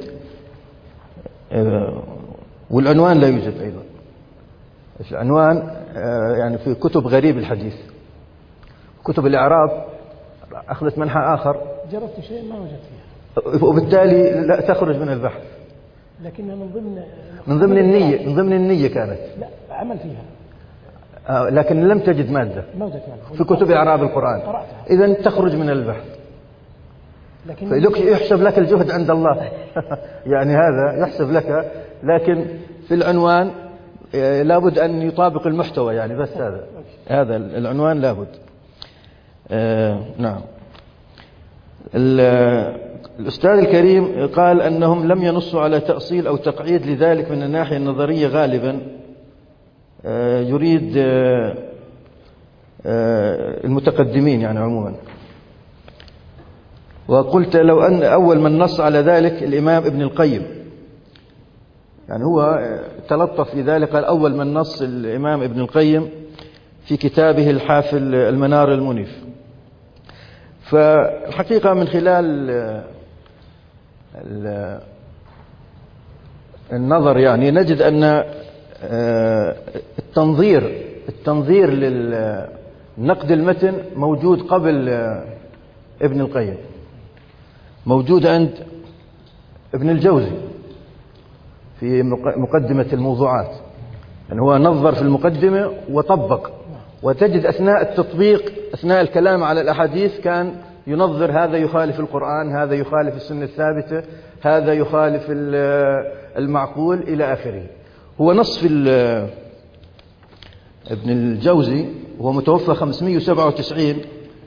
والعنوان لا يوجد أيضا. العنوان يعني في كتب غريب الحديث. كتب الإعراب أخذت منحى آخر، جربت شيء ما وجدت فيها، وبالتالي لا تخرج من البحث، لكنها من ضمن النية كانت، لا عمل فيها، لكن لم تجد مادة في كتب إعراب القرآن، إذن تخرج من البحث. فلك يحسب لك الجهد عند الله يعني هذا يحسب لك، لكن في العنوان لابد أن يطابق المحتوى، يعني بس هذا العنوان لابد. نعم. الأستاذ الكريم قال أنهم لم ينصوا على تأصيل أو تقعيد، لذلك من الناحية النظرية غالبا يريد المتقدمين يعني عموما. وقلت لو أن أول من نص على ذلك الإمام ابن القيم، يعني هو تلطف في ذلك، قال أول من نص الإمام ابن القيم في كتابه الحافل المنار المنيف. فالحقيقة من خلال النظر يعني نجد أن التنظير للنقد المتن موجود قبل ابن القيم، موجود عند ابن الجوزي في مقدمة الموضوعات، يعني هو نظر في المقدمة وطبق، وتجد أثناء التطبيق أثناء الكلام على الأحاديث كان ينظر هذا يخالف القرآن، هذا يخالف السنة الثابتة، هذا يخالف المعقول إلى آخره. هو نص في ابن الجوزي وهو متوفى 597،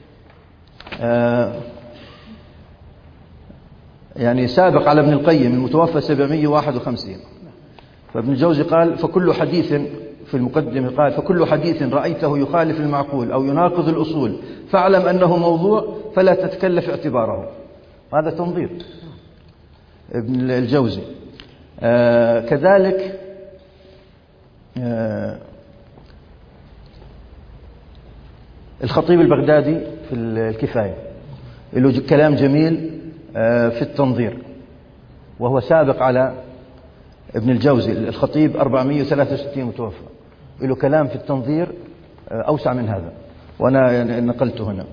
يعني سابق على ابن القيم المتوفى 751. فابن الجوزي قال فكل حديث في المقدمة، قال فكل حديث رأيته يخالف المعقول أو يناقض الأصول فاعلم أنه موضوع فلا تتكلف اعتباره. هذا تنظير ابن الجوزي. كذلك الخطيب البغدادي في الكفاية له كلام جميل في التنظير، وهو سابق على ابن الجوزي. الخطيب 463 متوفى، له كلام في التنظير أوسع من هذا، وأنا نقلته هنا.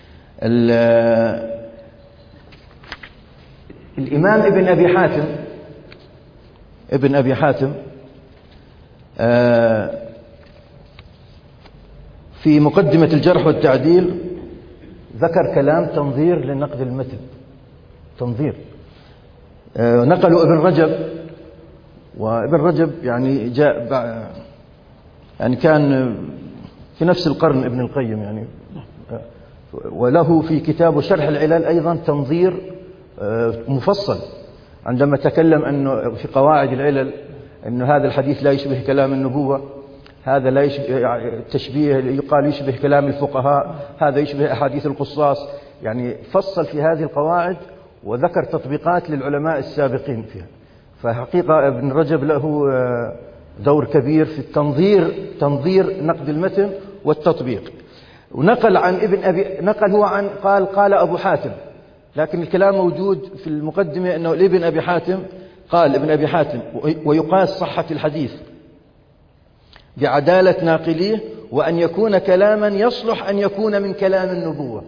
الإمام ابن أبي حاتم في مقدمة الجرح والتعديل ذكر كلام تنظير لنقد المتن، تنظير نقلوا ابن رجب، وابن رجب يعني جاء يعني كان في نفس القرن ابن القيم يعني، وله في كتابه شرح العلل أيضا تنظير مفصل عندما تكلم أنه في قواعد العلل أنه هذا الحديث لا يشبه كلام النبوة، هذا لا يشبه تشبيه يقال يشبه كلام الفقهاء، هذا يشبه أحاديث القصاص، يعني فصل في هذه القواعد وذكر تطبيقات للعلماء السابقين فيها. فحقيقة ابن رجب له دور كبير في تنظير نقد المتن والتطبيق. ونقل عن نقل هو عن قال أبو حاتم، لكن الكلام موجود في المقدمة أنه لابن أبي حاتم قال ابن أبي حاتم ويقاس صحة الحديث بعدالة ناقليه وأن يكون كلاما يصلح أن يكون من كلام النبوة،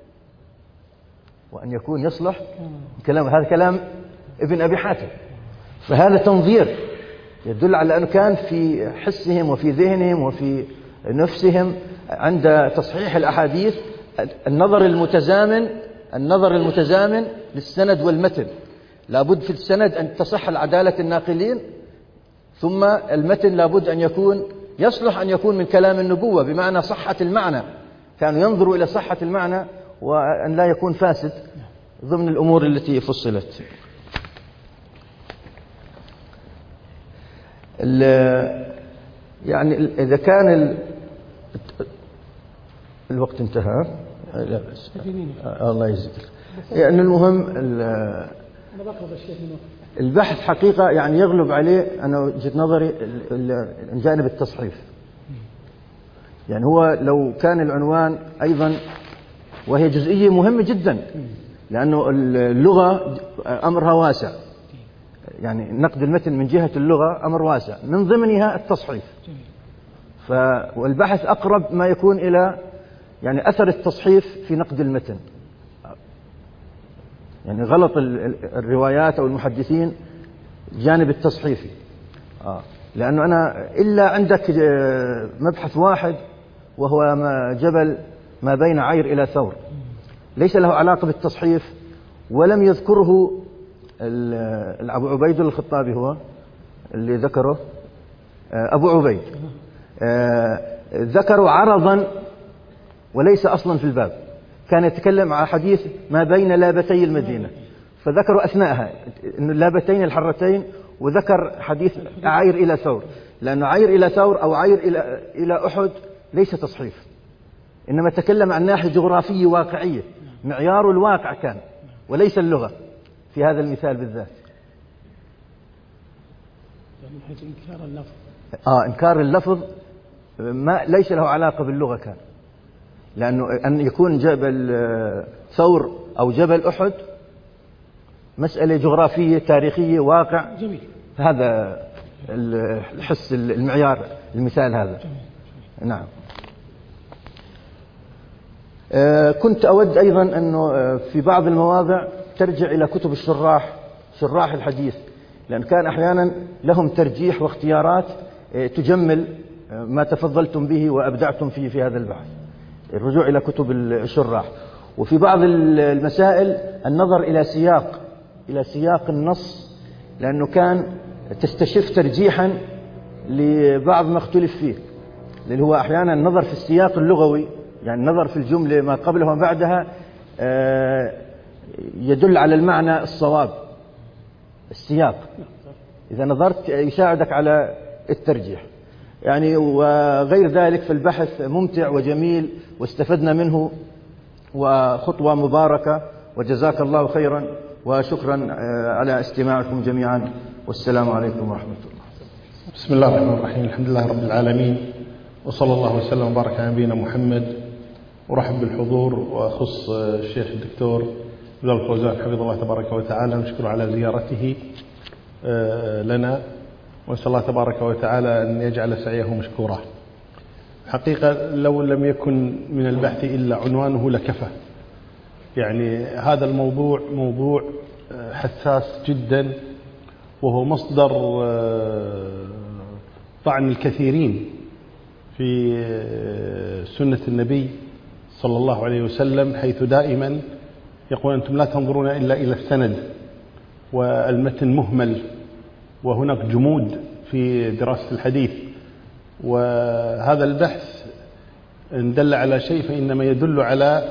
وأن يكون يصلح كلام، هذا كلام ابن أبي حاتم. فهذا تنظير يدل على أنه كان في حسهم وفي ذهنهم وفي نفسهم عند تصحيح الأحاديث النظر المتزامن للسند والمتن. لابد في السند أن تصح العدالة الناقلين، ثم المتن لابد أن يكون يصلح أن يكون من كلام النبوة بمعنى صحة المعنى، كانوا ينظروا إلى صحة المعنى وأن لا يكون فاسد ضمن الأمور التي فصلت. يعني إذا كان الوقت انتهى، لا بس الله يجزيك. يعني المهم البحث حقيقة يعني يغلب عليه، أنا وجهة نظري، جانب التصحيف. يعني هو لو كان العنوان أيضا، وهي جزئية مهمة جدا، لأنه اللغة أمرها واسع، يعني نقد المتن من جهة اللغة أمر واسع، من ضمنها التصحيف. والبحث أقرب ما يكون إلى يعني أثر التصحيف في نقد المتن. يعني غلط الروايات أو المحدثين جانب التصحيفي، لأنه أنا إلا عندك مبحث واحد وهو جبل ما بين عير إلى ثور، ليس له علاقة بالتصحيف، ولم يذكره أبو عبيد الخطابي، هو اللي ذكره أبو عبيد، ذكروا عرضا وليس أصلا في الباب. كان يتكلم على حديث ما بين لابتي المدينة، فذكروا أثناءها أن اللابتين الحرتين، وذكر حديث عير إلى ثور، لأنه عير إلى ثور أو عير إلى أحد ليس تصحيف، إنما تكلم عن ناحية جغرافية واقعية، معيار الواقع كان وليس اللغة في هذا المثال بالذات. من حيث إنكار اللفظ، إنكار اللفظ ليس له علاقة باللغة كان، لأنه أن يكون جبل ثور أو جبل أحد مسألة جغرافية تاريخية واقع. جميل. هذا الحس المعيار المثال هذا. جميل. نعم. كنت أود أيضا أنه في بعض المواضع ترجع إلى كتب شراح الحديث، لأن كان أحيانا لهم ترجيح واختيارات تجمل ما تفضلتم به وأبدعتم فيه في هذا البحث. الرجوع إلى كتب الشراح، وفي بعض المسائل النظر إلى سياق النص، لأنه كان تستشف ترجيحا لبعض ما اختلف فيه، اللي هو أحيانا النظر في السياق اللغوي، يعني النظر في الجملة ما قبلها وما بعدها يدل على المعنى الصواب. السياق إذا نظرت يساعدك على الترجيح يعني. وغير ذلك فالبحث ممتع وجميل واستفدنا منه، وخطوة مباركة، وجزاك الله خيرا وشكرا على استماعكم جميعا، والسلام عليكم ورحمة الله. بسم الله الرحمن الرحيم، الحمد لله رب العالمين، وصلى الله وسلم وبارك على نبينا محمد. ورحب بالحضور وأخص الشيخ الدكتور عبد الفوزان حفظه الله تبارك وتعالى، نشكره على زيارته لنا، ونسأل الله تبارك وتعالى أن يجعل سعيه مشكورا. حقيقة لو لم يكن من البحث إلا عنوانه لكفى. يعني هذا الموضوع موضوع حساس جدا، وهو مصدر طعن الكثيرين في سنة النبي صلى الله عليه وسلم، حيث دائما يقول أنتم لا تنظرون إلا إلى السند، والمتن مهمل، وهناك جمود في دراسة الحديث. وهذا البحث إن دل على شيء فإنما يدل على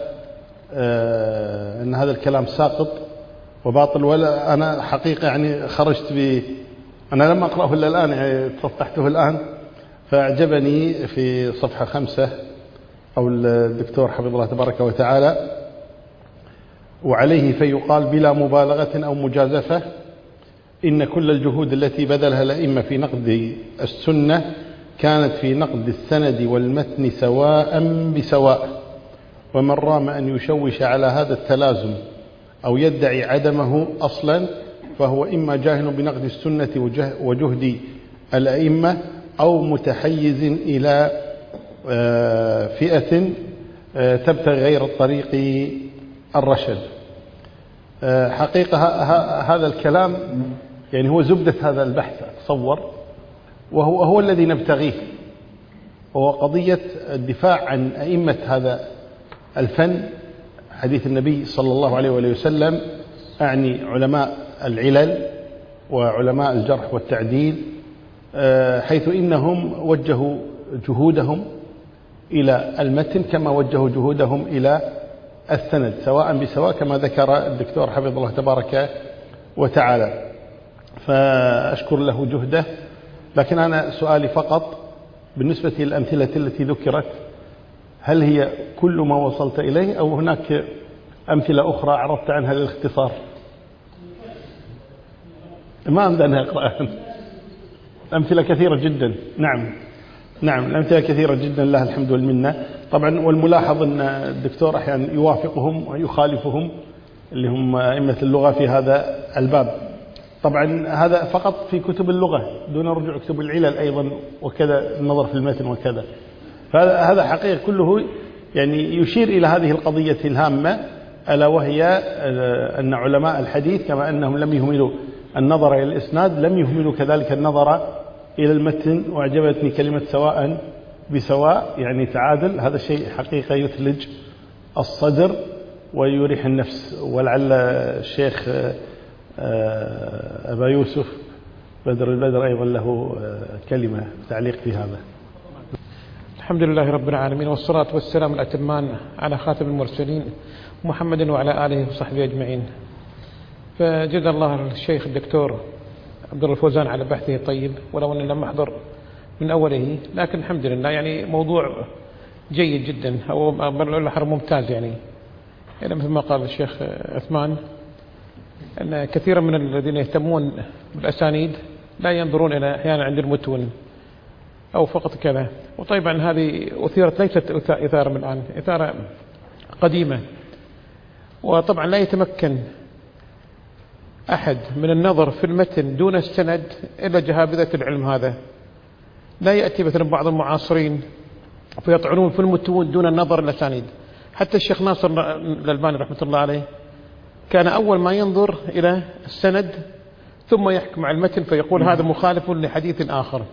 أن هذا الكلام ساقط وباطل. ولا أنا حقيقة يعني خرجت أنا لم أقرأه إلا الآن، يعني تصفحته الآن، فأعجبني في صفحة 5 أو الدكتور حفظه الله تبارك وتعالى: وعليه فيقال بلا مبالغة أو مجازفة إن كل الجهود التي بذلها الأئمة في نقد السنة كانت في نقد السند والمتن سواء بسواء، ومن رام أن يشوش على هذا التلازم أو يدعي عدمه أصلا فهو إما جاهل بنقد السنة وجهد الأئمة، أو متحيز إلى فئة تبتغي غير الطريق الرشد. حقيقة هذا الكلام يعني هو زبدة هذا البحث أتصور، وهو الذي نبتغيه، وهو قضية الدفاع عن أئمة هذا الفن، حديث النبي صلى الله عليه وآله وسلم، أعني علماء العلل وعلماء الجرح والتعديل، حيث إنهم وجهوا جهودهم إلى المتن كما وجهوا جهودهم إلى السند سواء بسواء كما ذكر الدكتور حفظه الله تبارك وتعالى. فأشكر له جهده. لكن أنا سؤالي فقط بالنسبة للأمثلة التي ذكرت، هل هي كل ما وصلت إليه أو هناك أمثلة أخرى عرفت عنها للاختصار؟ ما عندنا إقراء. أمثلة كثيرة جدا. نعم الأمثلة كثيرة جدا لها الحمد والمنة. طبعا والملاحظ أن الدكتور أحيانا يوافقهم ويخالفهم اللي هم أئمة اللغة في هذا الباب. طبعا هذا فقط في كتب اللغة دون رجوع كتب العلل أيضا، وكذا النظر في المتن وكذا. فهذا حقيقة كله يعني يشير إلى هذه القضية الهامة، ألا وهي أن علماء الحديث كما أنهم لم يهملوا النظر إلى الإسناد لم يهملوا كذلك النظر إلى المتن. وأعجبتني كلمة سواء بسواء، يعني تعادل. هذا الشيء حقيقة يثلج الصدر ويريح النفس. ولعل الشيخ أبا يوسف بدر أيضا له كلمة تعليق في هذا. الحمد لله رب العالمين، والصلاة والسلام الأتمان على خاتم المرسلين محمد وعلى آله وصحبه أجمعين. فجزا الله الشيخ الدكتور عبد الله الفوزان على بحثه الطيب، ولو أني لم أحضر من أوله، لكن الحمد لله يعني موضوع جيد جدا أو بل ممتاز. يعني مثل ما قال الشيخ عثمان أن كثيرا من الذين يهتمون بالأسانيد لا ينظرون إلى أحيانا عند المتون أو فقط كذا. وطبعا هذه أثيرت ليست إثارة من الآن، إثارة قديمة. وطبعا لا يتمكن أحد من النظر في المتن دون السند إلا جهابذة العلم. هذا لا يأتي مثل بعض المعاصرين فيطعنون في المتون دون النظر إلى الأسانيد. حتى الشيخ ناصر الألباني رحمة الله عليه كان أول ما ينظر إلى السند ثم يحكم على المتن فيقول هذا مخالف لحديث آخر.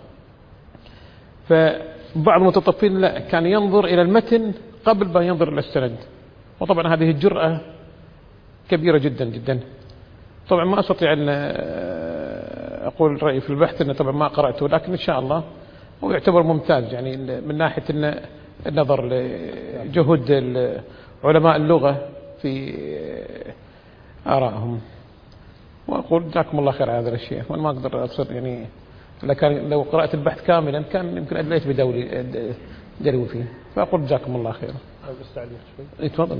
فبعض المتطفلين لا، كان ينظر إلى المتن قبل ما ينظر إلى السند. وطبعا هذه الجرأة كبيرة جدا جدا. طبعا ما أستطيع أن أقول رأيي في البحث، أنه طبعا ما قرأته، لكن إن شاء الله هو يعتبر ممتاز يعني من ناحية النظر لجهود علماء اللغة في آرائهم. وأقول جزاكم الله خير على هذا الشيء. وأنا ما أقدر أصير يعني لو قرأت البحث كاملا كان يمكن أدليت بدلو فيه. فأقول جزاكم الله خير. أستعليق شوي. تفضل.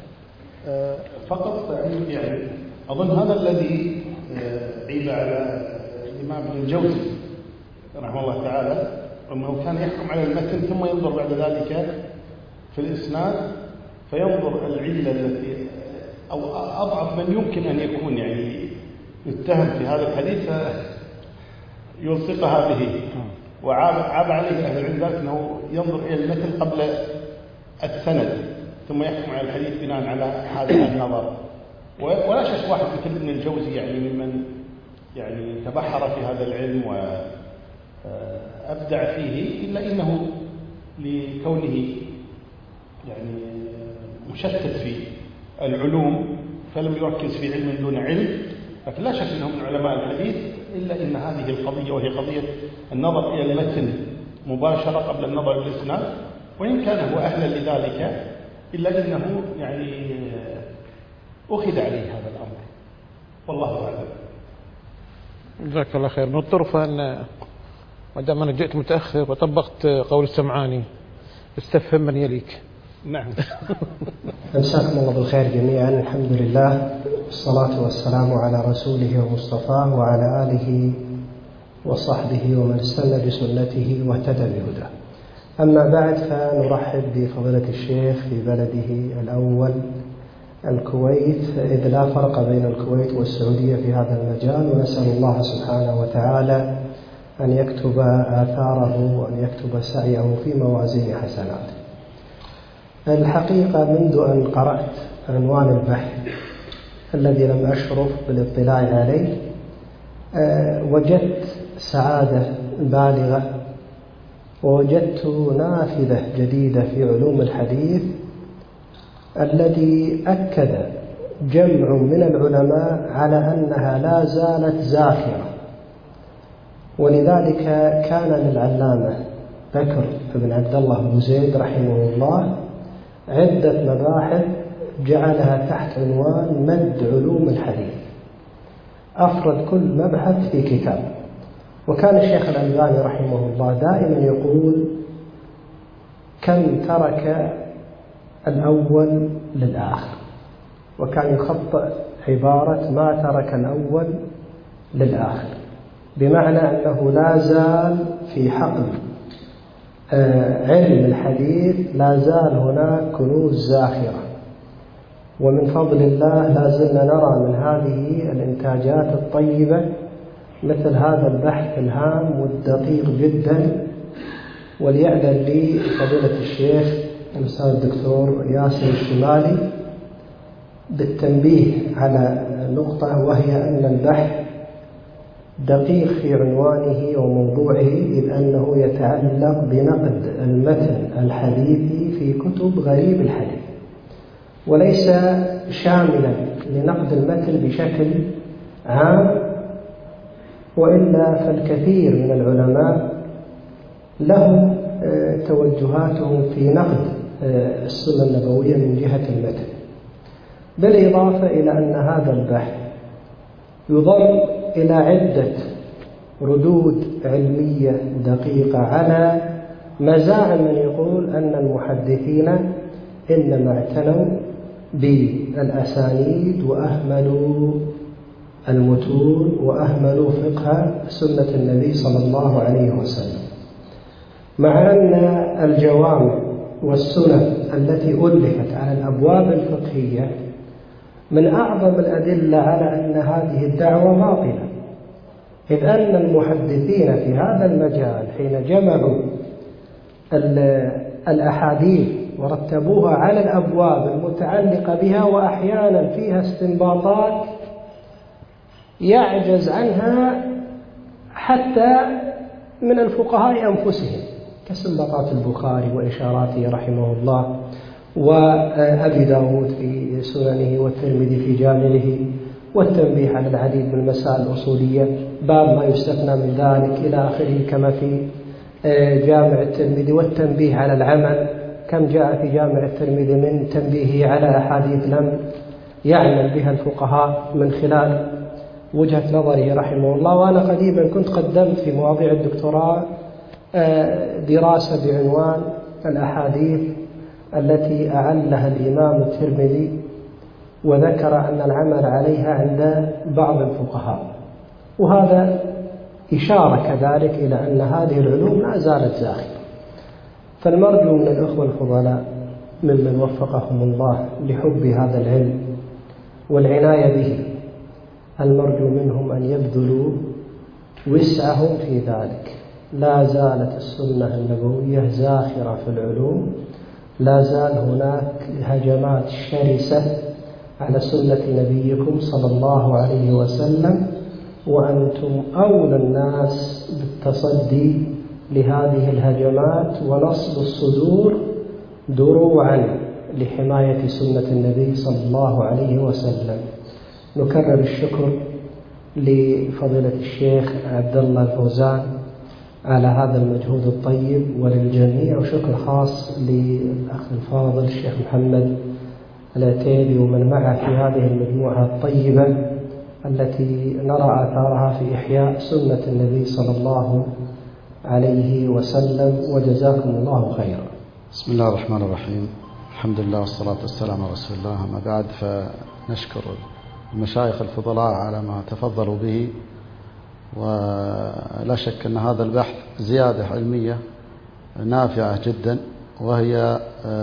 فقط يعني أظن هذا الذي عيب على الإمام ابن الجوزي رحمه الله تعالى، أنه كان يحكم على المتن ثم ينظر بعد ذلك في الإسناد فينظر العلة التي أو أضعف من يمكن أن يكون يعني يتهم في هذا الحديث يلصقها به. وعاب عليه أهل العلم ذلك أنه ينظر إلى المتن قبل السند ثم يحكم على الحديث بناء على هذا النظر. ولا شك واحد مثل ابن الجوزي يعني ممن يعني تبحر في هذا العلم وأبدع فيه، إلا إنه لكونه يعني مشتت في العلوم فلم يركز في علم دون علم. لكن لا شك أنه من علماء الحديث، إلا إن هذه القضية وهي قضية النظر إلى المتن مباشرة قبل النظر إلى الإسناد، وإن كان هو أهلا لذلك إلا إنه يعني أخذ عليه هذا الأمر. والله أعلم. جزاك الله خير. من الطرفة أن ما دام أنا جئت متأخر وطبقت قول السمعاني استفهم من يليك. نعم. مساكم الله بالخير جميعا. الحمد لله والصلاة والسلام على رسوله ومصطفاه وعلى آله وصحبه ومن استنى بسنته واهتدى بهداه. أما بعد، فنرحب بفضيلة الشيخ في بلده الأول الكويت، إذ لا فرق بين الكويت والسعودية في هذا المجال، ونسأل الله سبحانه وتعالى أن يكتب آثاره وأن يكتب سعيه في موازين حسناته. الحقيقة منذ أن قرأت عنوان البحث الذي لم أشرف بالاطلاع عليه وجدت سعادة بالغة، ووجدت نافذة جديدة في علوم الحديث الذي أكد جمع من العلماء على أنها لا زالت زاخرة. ولذلك كان للعلامة بكر بن عبد الله بن زيد رحمه الله عدة مباحث جعلها تحت عنوان مد علوم الحديث، أفرد كل مبحث في كتاب. وكان الشيخ الألباني رحمه الله دائما يقول كم ترك الأول للآخر، وكان يخطئ عبارة ما ترك الأول للآخر، بمعنى أنه لا زال في حقل علم الحديث لا زال هناك كنوز زاخرة، ومن فضل الله لا زلنا نرى من هذه الإنتاجات الطيبة مثل هذا البحث الهام والدقيق جدا. وليعلن لي فضيلة الشيخ الأستاذ الدكتور ياسر الشمالي بالتنبيه على نقطة، وهي أن البحث دقيق في عنوانه وموضوعه، إذ أنه يتعلق بنقد المتن الحديثي في كتب غريب الحديث، وليس شاملا لنقد المتن بشكل عام، وإلا فالكثير من العلماء لهم توجهاتهم في نقد السنة النبوية من جهة المتن، بالإضافة إلى أن هذا البحث يضم إلى عدة ردود علمية دقيقة على مزاعم من يقول أن المحدثين إنما اعتنوا بالأسانيد وأهملوا المتون وأهملوا فقه سنة النبي صلى الله عليه وسلم، مع أن الجوامع والسنن التي ألفت على الأبواب الفقهية من أعظم الأدلة على أن هذه الدعوة باطلة، إذ أن المحدثين في هذا المجال حين جمعوا الأحاديث ورتبوها على الأبواب المتعلقة بها، وأحيانا فيها استنباطات يعجز عنها حتى من الفقهاء أنفسهم، كاستنباطات البخاري وإشاراته رحمه الله، وأبي داود في سننه، والترمذي في جامعه، والتنبيه على العديد من المسائل الأصولية، باب ما يستثنى من ذلك إلى آخره، كما في جامع الترمذي، والتنبيه على العمل، كم جاء في جامع الترمذي من تنبيهه على أحاديث لم يعمل بها الفقهاء من خلال وجهة نظره رحمه الله. وأنا قديما كنت قدمت في مواضيع الدكتوراه دراسة بعنوان الأحاديث التي أعلها الإمام الترمذي وذكر أن العمل عليها عند بعض الفقهاء، وهذا إشارة كذلك إلى أن هذه العلوم لا زالت زاخرة. فالمرجو من الأخوة الفضلاء ممن وفقهم الله لحب هذا العلم والعناية به، المرجو منهم أن يبذلوا وسعهم في ذلك. لا زالت السنة النبوية زاخرة في العلوم، لا زال هناك هجمات شرسة على سنة نبيكم صلى الله عليه وسلم، وأنتم أولى الناس بالتصدي لهذه الهجمات ونصب الصدور دروعا لحماية سنة النبي صلى الله عليه وسلم. نكرر الشكر لفضيلة الشيخ عبد الله الفوزان على هذا المجهود الطيب وللجميع، وشكر خاص للأخ الفاضل الشيخ محمد العتيبي ومن معه في هذه المجموعة الطيبة التي نرى آثارها في إحياء سنة النبي صلى الله عليه وسلم، وجزاكم الله خيرا. بسم الله الرحمن الرحيم، الحمد لله والصلاة والسلام على رسول الله. أما بعد، فنشكر المشايخ الفضلاء على ما تفضلوا به، ولا شك أن هذا البحث زيادة علمية نافعة جدا، وهي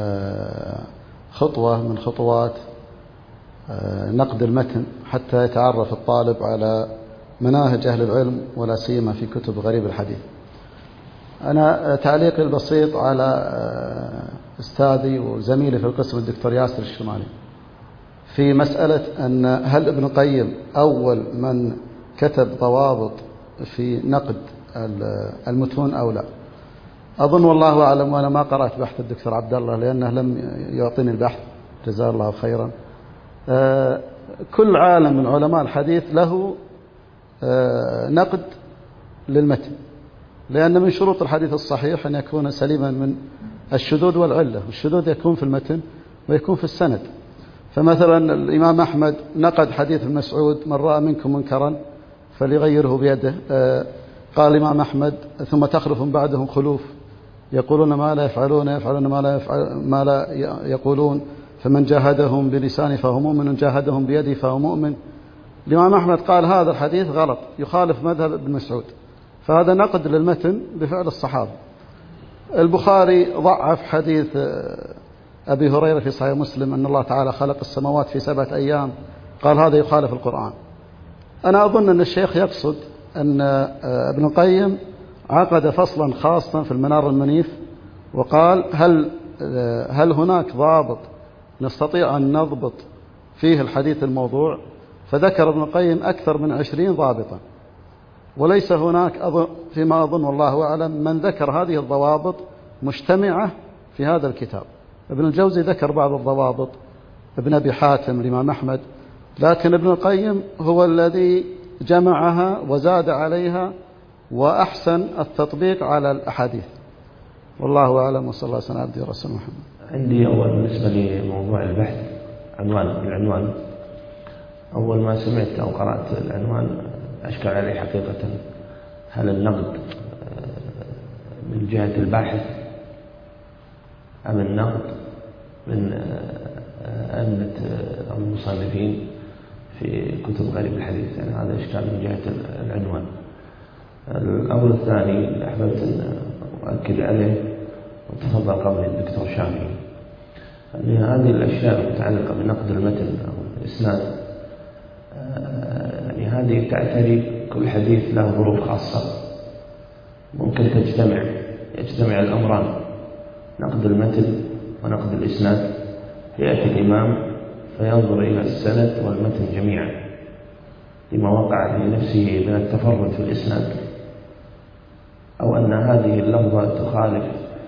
خطوة من خطوات نقد المتن حتى يتعرف الطالب على مناهج أهل العلم، ولا سيما في كتب غريب الحديث. أنا تعليقي البسيط على أستاذي وزميلي في القسم الدكتور ياسر الشمالي في مسألة أن هل ابن القيم أول من كتب ضوابط في نقد المتون أو لا. أظن والله أعلم، وأنا ما قرأت بحث الدكتور عبد الله لأنه لم يعطيني البحث، جزاه الله خيرا. كل عالم من علماء الحديث له نقد للمتن، لأن من شروط الحديث الصحيح أن يكون سليما من الشذوذ والعلة، والشذوذ يكون في المتن ويكون في السند. فمثلا الإمام أحمد نقد حديث ابن مسعود: من رأى منكم منكرا فليغيره بيده. قال الإمام أحمد: ثم تخلف بعدهم خلوف يقولون ما لا يفعلون، يفعلون ما لا يقولون، فمن جاهدهم بلسانه فهو مؤمن، جاهدهم بيده فهو مؤمن. الإمام أحمد قال هذا الحديث غلط يخالف مذهب ابن مسعود، فهذا نقد للمتن بفعل الصحابة. البخاري ضعف حديث أبي هريرة في صحيح مسلم أن الله تعالى خلق السماوات في 7 أيام، قال هذا يخالف القرآن. أنا أظن أن الشيخ يقصد أن ابن القيم عقد فصلا خاصا في المنار المنيف وقال هل هناك ضابط نستطيع أن نضبط فيه الحديث الموضوع؟ فذكر ابن القيم أكثر من 20 ضابطا، وليس هناك فيما أظن والله أعلم من ذكر هذه الضوابط مجتمعة في هذا الكتاب. ابن الجوزي ذكر بعض الضوابط، ابن أبي حاتم، الإمام أحمد، لكن ابن القيم هو الذي جمعها وزاد عليها وأحسن التطبيق على الأحاديث. والله أعلم، وصلى الله وسلم على عبده ورسوله محمد. عندي أول بالنسبة لموضوع البحث العنوان، أول ما سمعت أو قرأت العنوان أشكل علي حقيقة، هل النقد من جهة الباحث أم النقد من أئمة المصنفين في كتب غريب الحديث؟ يعني هذا إشكال من جهة العنوان. الأمر الثاني اللي أحببت أن أؤكد عليه وتفضل قبل الدكتور شافعي، أن هذه الأشياء المتعلقة بنقد المتن أو الإسناد، يعني هذه تعتري كل حديث له ظروف خاصة، ممكن يجتمع الأمران، نقد المتن ونقد الإسناد. يأتي الإمام فينظر إلى السند والمتن جميعا لما وقع في نفسه من التفرد في الإسناد، أو أن هذه اللفظة تخالف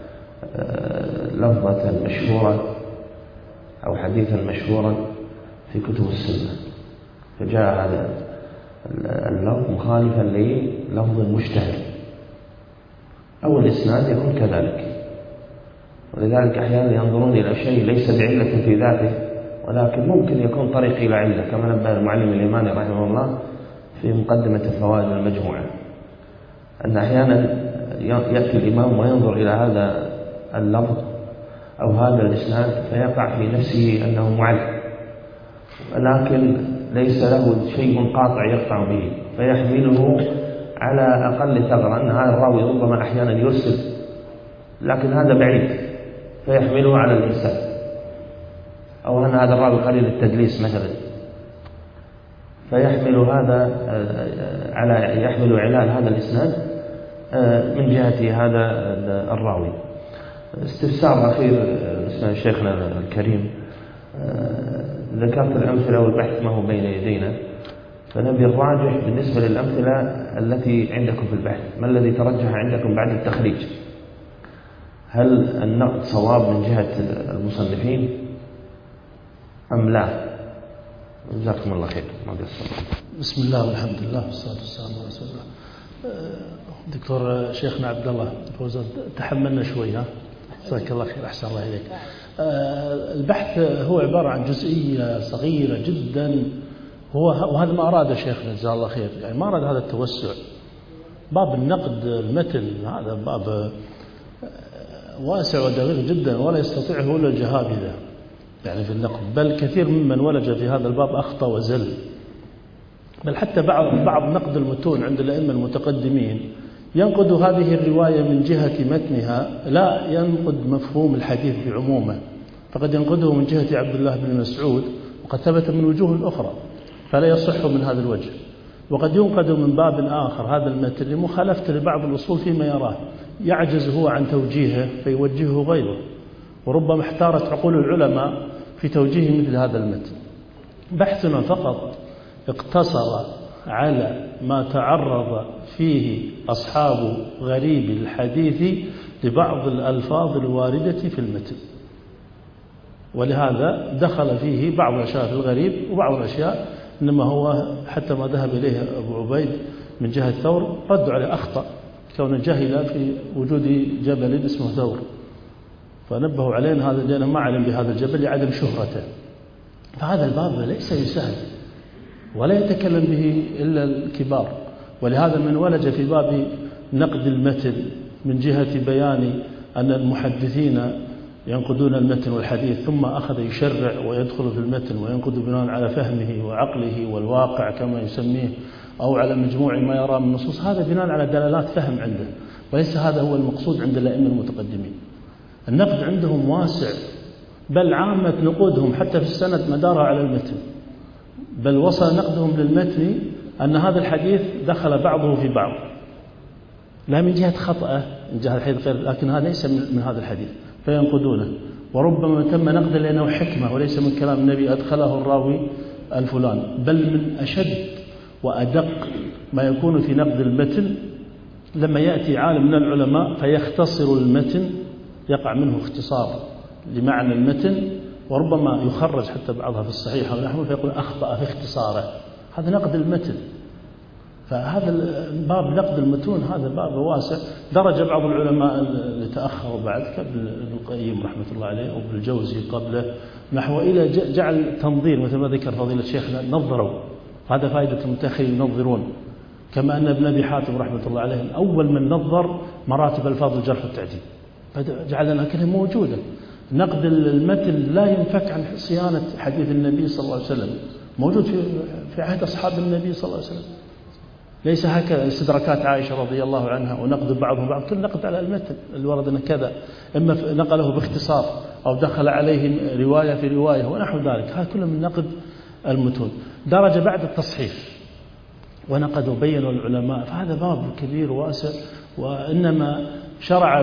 لفظة مشهورة أو حديثا مشهورا في كتب السنة، فجاء هذا اللفظ مخالفا للفظ مشتهر، أو الإسناد يكون كذلك. ولذلك أحيانا ينظرون إلى شيء ليس بعلة في ذاته، ولكن ممكن يكون طريق إلى علة، كما نبه المعلم اليماني رحمه الله في مقدمة الفوائد المجموعة، أن أحيانا يأتي الإمام وينظر إلى هذا اللفظ أو هذا الإسناد فيقع في نفسه أنه معل، ولكن ليس له شيء قاطع يقطع به، فيحمله على أقل ثغرة أن هذا الراوي ربما أحيانا يرسل، لكن هذا بعيد، فيحمله على الإرسال، أو أن هذا الراوي قليل التدليس مثلا، فيحمل هذا يحمل علال هذا الإسناد من جهة هذا الراوي. استفسار أخير اسمه شيخنا الكريم، ذكرت الأمثلة والبحث ما هو بين يدينا، فنبي الراجح بالنسبة للأمثلة التي عندكم في البحث، ما الذي ترجح عندكم بعد التخريج؟ هل النقد صواب من جهة المصنفين أم لا؟ جزاكم الله خير. بسم الله والحمد لله والصلاة والسلام على رسول الله. دكتور شيخنا عبد الله فوزان، تحملنا شوي، جزاك الله خير، أحسن الله إليك. البحث هو عبارة عن جزئية صغيرة جدا، وهذا ما أراد شيخنا جزاه الله خير، يعني ما أراد هذا التوسع. باب النقد المتن هذا باب واسع ودقيق جدا، ولا يستطيعه إلا الجهابذة يعني في النقد، بل كثير ممن ولج في هذا الباب أخطأ وزل. بل حتى بعض نقد المتون عند الأئمة المتقدمين ينقد هذه الرواية من جهة متنها، لا ينقد مفهوم الحديث بعمومه، فقد ينقده من جهة عبد الله بن مسعود وقد ثبت من وجوه أخرى فلا يصح من هذا الوجه، وقد ينقد من باب آخر هذا المتن لمخالفته لبعض الأصول فيما يراه، يعجز هو عن توجيهه فيوجهه غيره، وربما احتارت عقول العلماء في توجيه مثل هذا المتن. بحثنا فقط اقتصر على ما تعرض فيه أصحاب غريب الحديث لبعض الألفاظ الواردة في المتن، ولهذا دخل فيه بعض الأشياء في الغريب، وبعض الأشياء إنما هو حتى ما ذهب إليه أبو عبيد من جهة ثور رد عليه أخطأ، كونه جهل في وجود جبل اسمه ثور، فنبهوا علينا هذا لأنه ما علم بهذا الجبل لعدم شهرته. فهذا الباب ليس يسهل ولا يتكلم به إلا الكبار، ولهذا من ولج في باب نقد المتن من جهة بيان أن المحدثين ينقدون المتن والحديث، ثم أخذ يشرع ويدخل في المتن وينقد بناء على فهمه وعقله والواقع كما يسميه، أو على مجموع ما يرى من النصوص، هذا بناء على دلالات فهم عنده، وليس هذا هو المقصود عند الأئمة المتقدمين. النقد عندهم واسع، بل عامة نقودهم حتى في السند مدارها على المتن، بل وصل نقدهم للمتن أن هذا الحديث دخل بعضه في بعض، لا من جهة خطأه من جهة الحديث غير، لكن هذا ليس من هذا الحديث فينقدونه. وربما تم نقده لأنه حكمة وليس من كلام النبي أدخله الراوي الفلان، بل من أشد وأدق ما يكون في نقد المتن لما يأتي عالم من العلماء فيختصر المتن، يقع منه اختصار لمعنى المتن، وربما يخرج حتى بعضها في الصحيح أو نحوه فيقول أخطأ في اختصاره، هذا نقد المتن. فهذا باب نقد المتون هذا باب واسع. درج بعض العلماء اللي تأخروا بعد كابن القيم رحمة الله عليه أو ابن الجوزي قبله نحو إلى جعل تنظير، مثل ما ذكر فضيلة شيخنا نظروا، هذا فائدة المتأخرين ينظرون، كما أن ابن أبي حاتم رحمة الله عليه أول من نظر مراتب ألفاظ الجرح والتعديل، فجعلنا كلمة موجودة. نقد المتن لا ينفك عن صيانة حديث النبي صلى الله عليه وسلم، موجود في عهد أصحاب النبي صلى الله عليه وسلم، ليس هكذا استدراكات عائشة رضي الله عنها ونقد بعضهم بعض، كل نقد على المتن اللي ورد أنه كذا، إما نقله باختصار أو دخل عليه رواية في رواية ونحو ذلك، هذا كله من نقد المتون. درجة بعد التصحيف ونقدوا بينوا العلماء، فهذا باب كبير واسع، وإنما شرع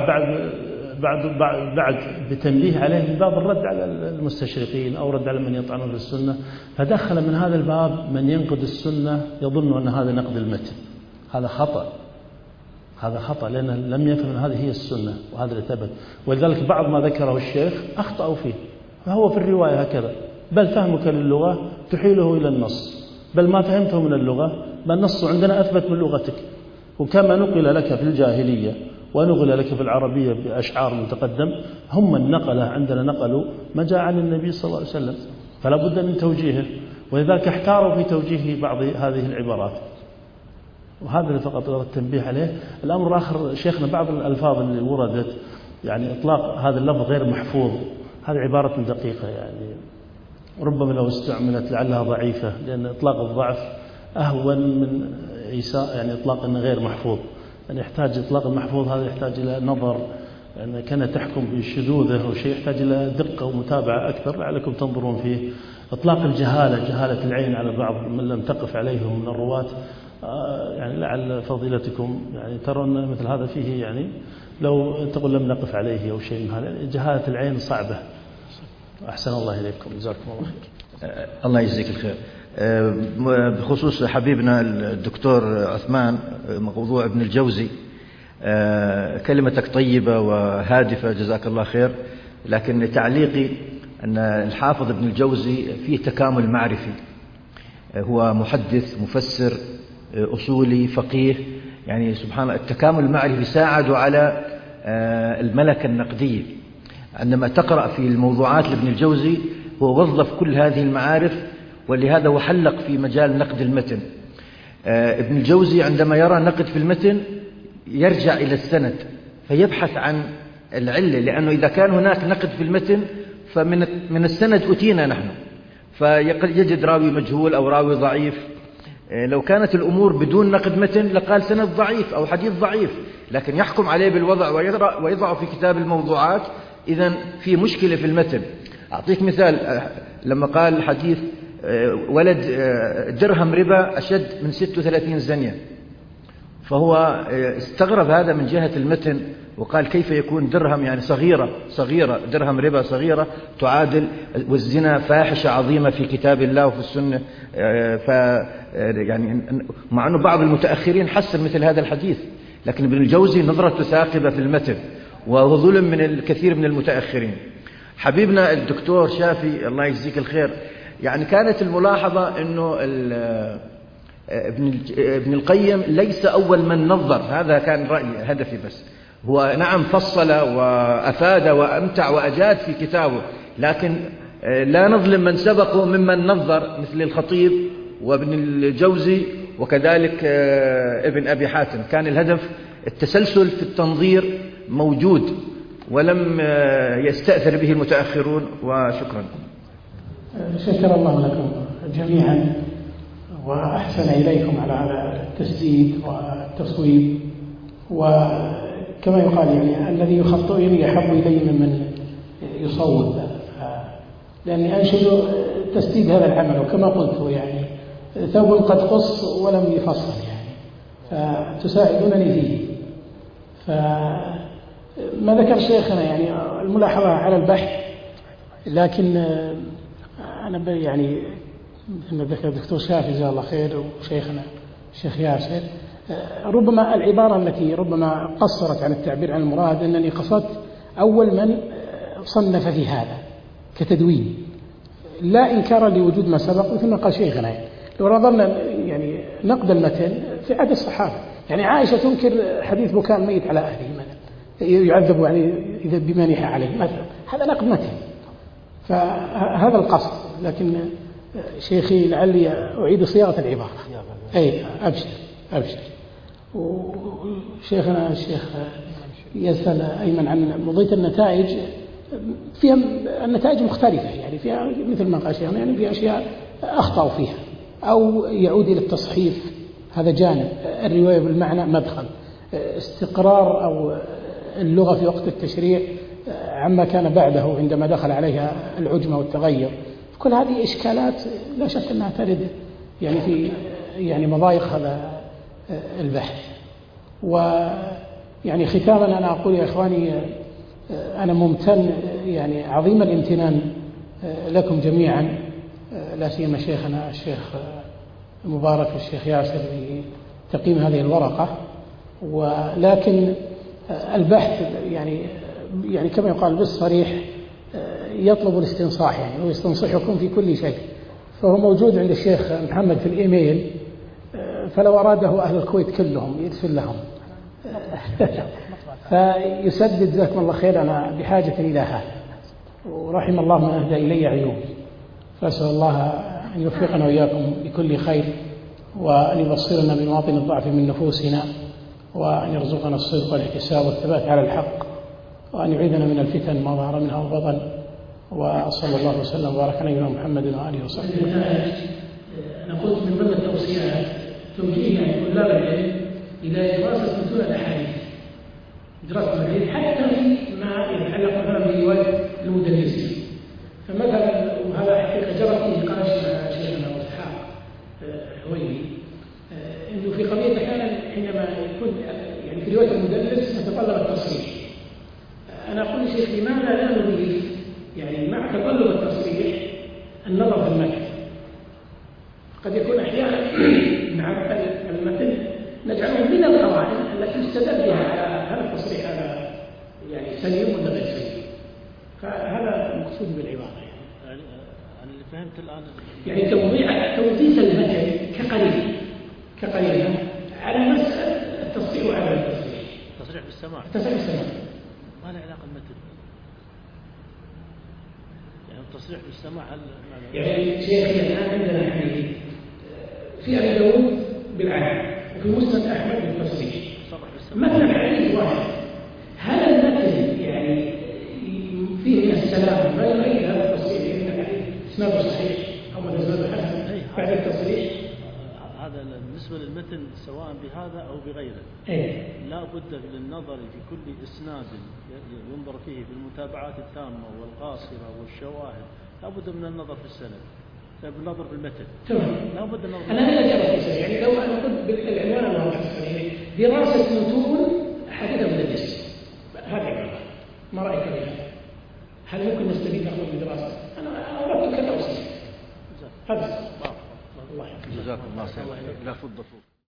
بعد بتنبيه عليه من باب الرد على المستشرقين أو رد على من يطعنون في السنة، فدخل من هذا الباب من ينقد السنة يظن أن هذا نقد المتن، هذا خطأ لأنه لم يفهم أن هذه هي السنة وهذا اللي ثبت. ولذلك بعض ما ذكره الشيخ أخطأوا فيه، فهو في الرواية هكذا، بل فهمك للغة تحيله إلى النص، بل ما فهمته من اللغة بل النص عندنا أثبت من لغتك، وكما نقل لك في الجاهلية ونقل لك في العربية بأشعار متقدم، هم النقلة عندنا نقلوا ما جاء عن النبي صلى الله عليه وسلم، فلا بد من توجيهه، ولذلك احتاروا في توجيه بعض هذه العبارات، وهذا اللي فقط التنبيه عليه. الأمر الآخر شيخنا بعض الألفاظ اللي وردت يعني إطلاق هذا اللفظ غير محفوظ، هذه عبارة دقيقة، يعني ربما لو استعملت لعلها ضعيفة، لأن إطلاق الضعف أهون من يعني إطلاق أنه غير محفوظ، يعني يحتاج إطلاق المحفوظ هذا يحتاج إلى نظر، لأن كان تحكم بشذوذه أو شيء يحتاج إلى دقة ومتابعة أكثر، لعلكم تنظرون فيه. إطلاق جهالة العين على بعض من لم تقف عليهم من الرواة، يعني لعل فضيلتكم يعني ترون مثل هذا فيه، يعني لو تقول لم نقف عليه أو شيء من هذا، جهالة العين صعبة. أحسن الله إليكم، جزاكم الله خير. الله يجزيك الخير. بخصوص حبيبنا الدكتور عثمان موضوع ابن الجوزي، كلمتك طيبة وهادفة جزاك الله خير، لكن تعليقي أن الحافظ ابن الجوزي فيه تكامل معرفي، هو محدث مفسر أصولي فقيه، يعني سبحان الله التكامل المعرفي ساعده على الملكة النقدية. عندما تقرأ في الموضوعات لابن الجوزي هو وظف كل هذه المعارف، ولهذا هو حلق في مجال نقد المتن. ابن الجوزي عندما يرى نقد في المتن يرجع إلى السند فيبحث عن العلة، لأنه إذا كان هناك نقد في المتن فمن السند أتينا نحن، فيجد راوي مجهول أو راوي ضعيف. لو كانت الأمور بدون نقد متن لقال سند ضعيف أو حديث ضعيف، لكن يحكم عليه بالوضع ويضع في كتاب الموضوعات، إذن في مشكلة في المتن. أعطيك مثال، لما قال الحديث ولد درهم ربا أشد من 36 زنية، فهو استغرب هذا من جهة المتن، وقال كيف يكون درهم يعني صغيرة درهم ربا صغيرة تعادل والزنا فاحشة عظيمة في كتاب الله وفي السنة. يعني مع أنه بعض المتأخرين حسن مثل هذا الحديث، لكن ابن الجوزي نظرته ثاقبة في المتن، وهو ظلم من الكثير من المتأخرين. حبيبنا الدكتور شافي الله يجزيك الخير، يعني كانت الملاحظة أنه ابن القيم ليس أول من نظر، هذا كان رأيي هدفي، بس هو نعم فصل وأفاد وأمتع وأجاد في كتابه، لكن لا نظلم من سبقه ممن نظر مثل الخطيب وابن الجوزي وكذلك ابن أبي حاتم. كان الهدف التسلسل في التنظير موجود ولم يستأثر به المتأخرون. وشكرا. شكر الله لكم جميعا وأحسن إليكم على هذا التسديد والتصويب، وكما يقال يعني الذي يخطئني يحب إلي ممن يصوب، لأني أنشد تسديد هذا العمل، وكما قلت يعني ثوب قد قص ولم يفصل يعني، فتساعدونني فيه. فما ذكر شيخنا يعني الملاحظة على البحث، لكن أنا يعني مثل ما ذكر الدكتور شافي جزاه الله خير وشيخنا الشيخ ياسر، ربما العبارة التي ربما قصرت عن التعبير عن المراد أنني قصدت أول من صنف في هذا كتدوين، لا إنكارا لوجود ما سبق. مثل ما قال شيخنا يعني لو نظرنا يعني نقد المتن في عهد الصحابة، يعني عائشة تنكر حديث بكاء الميت على أهله مثلا، يعذب يعني إذا بما نيح عليه مثلا، هذا نقد متن، فهذا القصد. لكن شيخي لعلي أعيد صياغة العبارة. أي أبشر. وشيخنا الشيخ يسأل أيمن عن مضية النتائج، فيها النتائج مختلفة، يعني فيها مثل ما قال شيخنا يعني في أشياء أخطأوا فيها أو يعود إلى التصحيف، هذا جانب. الرواية بالمعنى مدخل، استقرار أو اللغة في وقت التشريع عما كان بعده عندما دخل عليها العجمة والتغير. كل هذه إشكالات لا شك أنها ترد يعني في يعني مضايق هذا البحث. ويعني ختاما أنا أقول يا إخواني أنا ممتن يعني عظيم الامتنان لكم جميعا، لا سيما شيخنا الشيخ مبارك والشيخ ياسر بتقييم هذه الورقة. ولكن البحث يعني كما يقال بالصريح يطلب الاستنصاح، يعني ويستنصحكم في كل شيء، فهو موجود عند الشيخ محمد في الإيميل، فلو أراده أهل الكويت كلهم يرسل لهم فيسدد جزاكم الله خير. أنا بحاجة إلى هذا، ورحم الله من أهدى إلي عيوبي، فأسأل الله أن يوفقنا وإياكم بكل خير، وأن يبصرنا بمواطن الضعف من نفوسنا، وأن يرزقنا الصدق والاحتساب والثبات على الحق، وأن يعيذنا من الفتن ما ظهر منها وبطن. وصلى الله وسلم وبارك على نبينا محمد وآله وصحبه. أنا قلت من ضمن التوصيات توجيه يعني طلاب العلم إلى دراسة متون الأحاديث، دراسة الحديث حتى فيما يتعلق مثلا برواية المدلسين. فمثلا وهذا حقيقة جرى فيه نقاش مع شيخنا أبو إسحاق الهويني، إنه في قضية أحيانا حينما يكون يعني في رواية المدلس نتطلب التصريح. أنا أقول للشيخ لماذا لا نضيف يعني مع تطلب التصريح النظر في المتن؟ قد يكون أحيانا مع المتن نجعله من القواعد التي يستدل بها على هذا التصريح هذا يعني سليم ولا غير سليم. فهذا المقصود بالعبارة يعني أنا اللي فهمت الآن يعني توظيف المتن كقليل على مسألة التصريح وعدم التصريح. التصريح بالسماع. ما له علاقة المتن. يعني التصريح بالسماع يعني شيخي الآن عندنا حديث في أبي داود بالعدل وفي مسند أحمد بالتصريح، مثلا حديث واحد، هل المتن يعني فيه من السلام ما يغير هذا التصريح لأن الحديث إسناده صحيح أو إسناده حسن بعد التصريح؟ هذا بالنسبة للمتن سواء بهذا أو بغيره. لا بد للنظر في كل إسناد ينظر فيه بالمتابعات التامة والقاصرة والشواهد، لا بد من النظر في السند، بالنظر في المتن. لا بد النظر. أنا لا أجرب في يعني لو أنا قلت بالعنوان الواضح دراسة متون أحاديث المدلس، هذا ما رأيك بها؟ هل ممكن نستفيد من دراسة؟ أنا أردت كتوصية. هذا الله جزاكم الله خير. لا فضة فوق.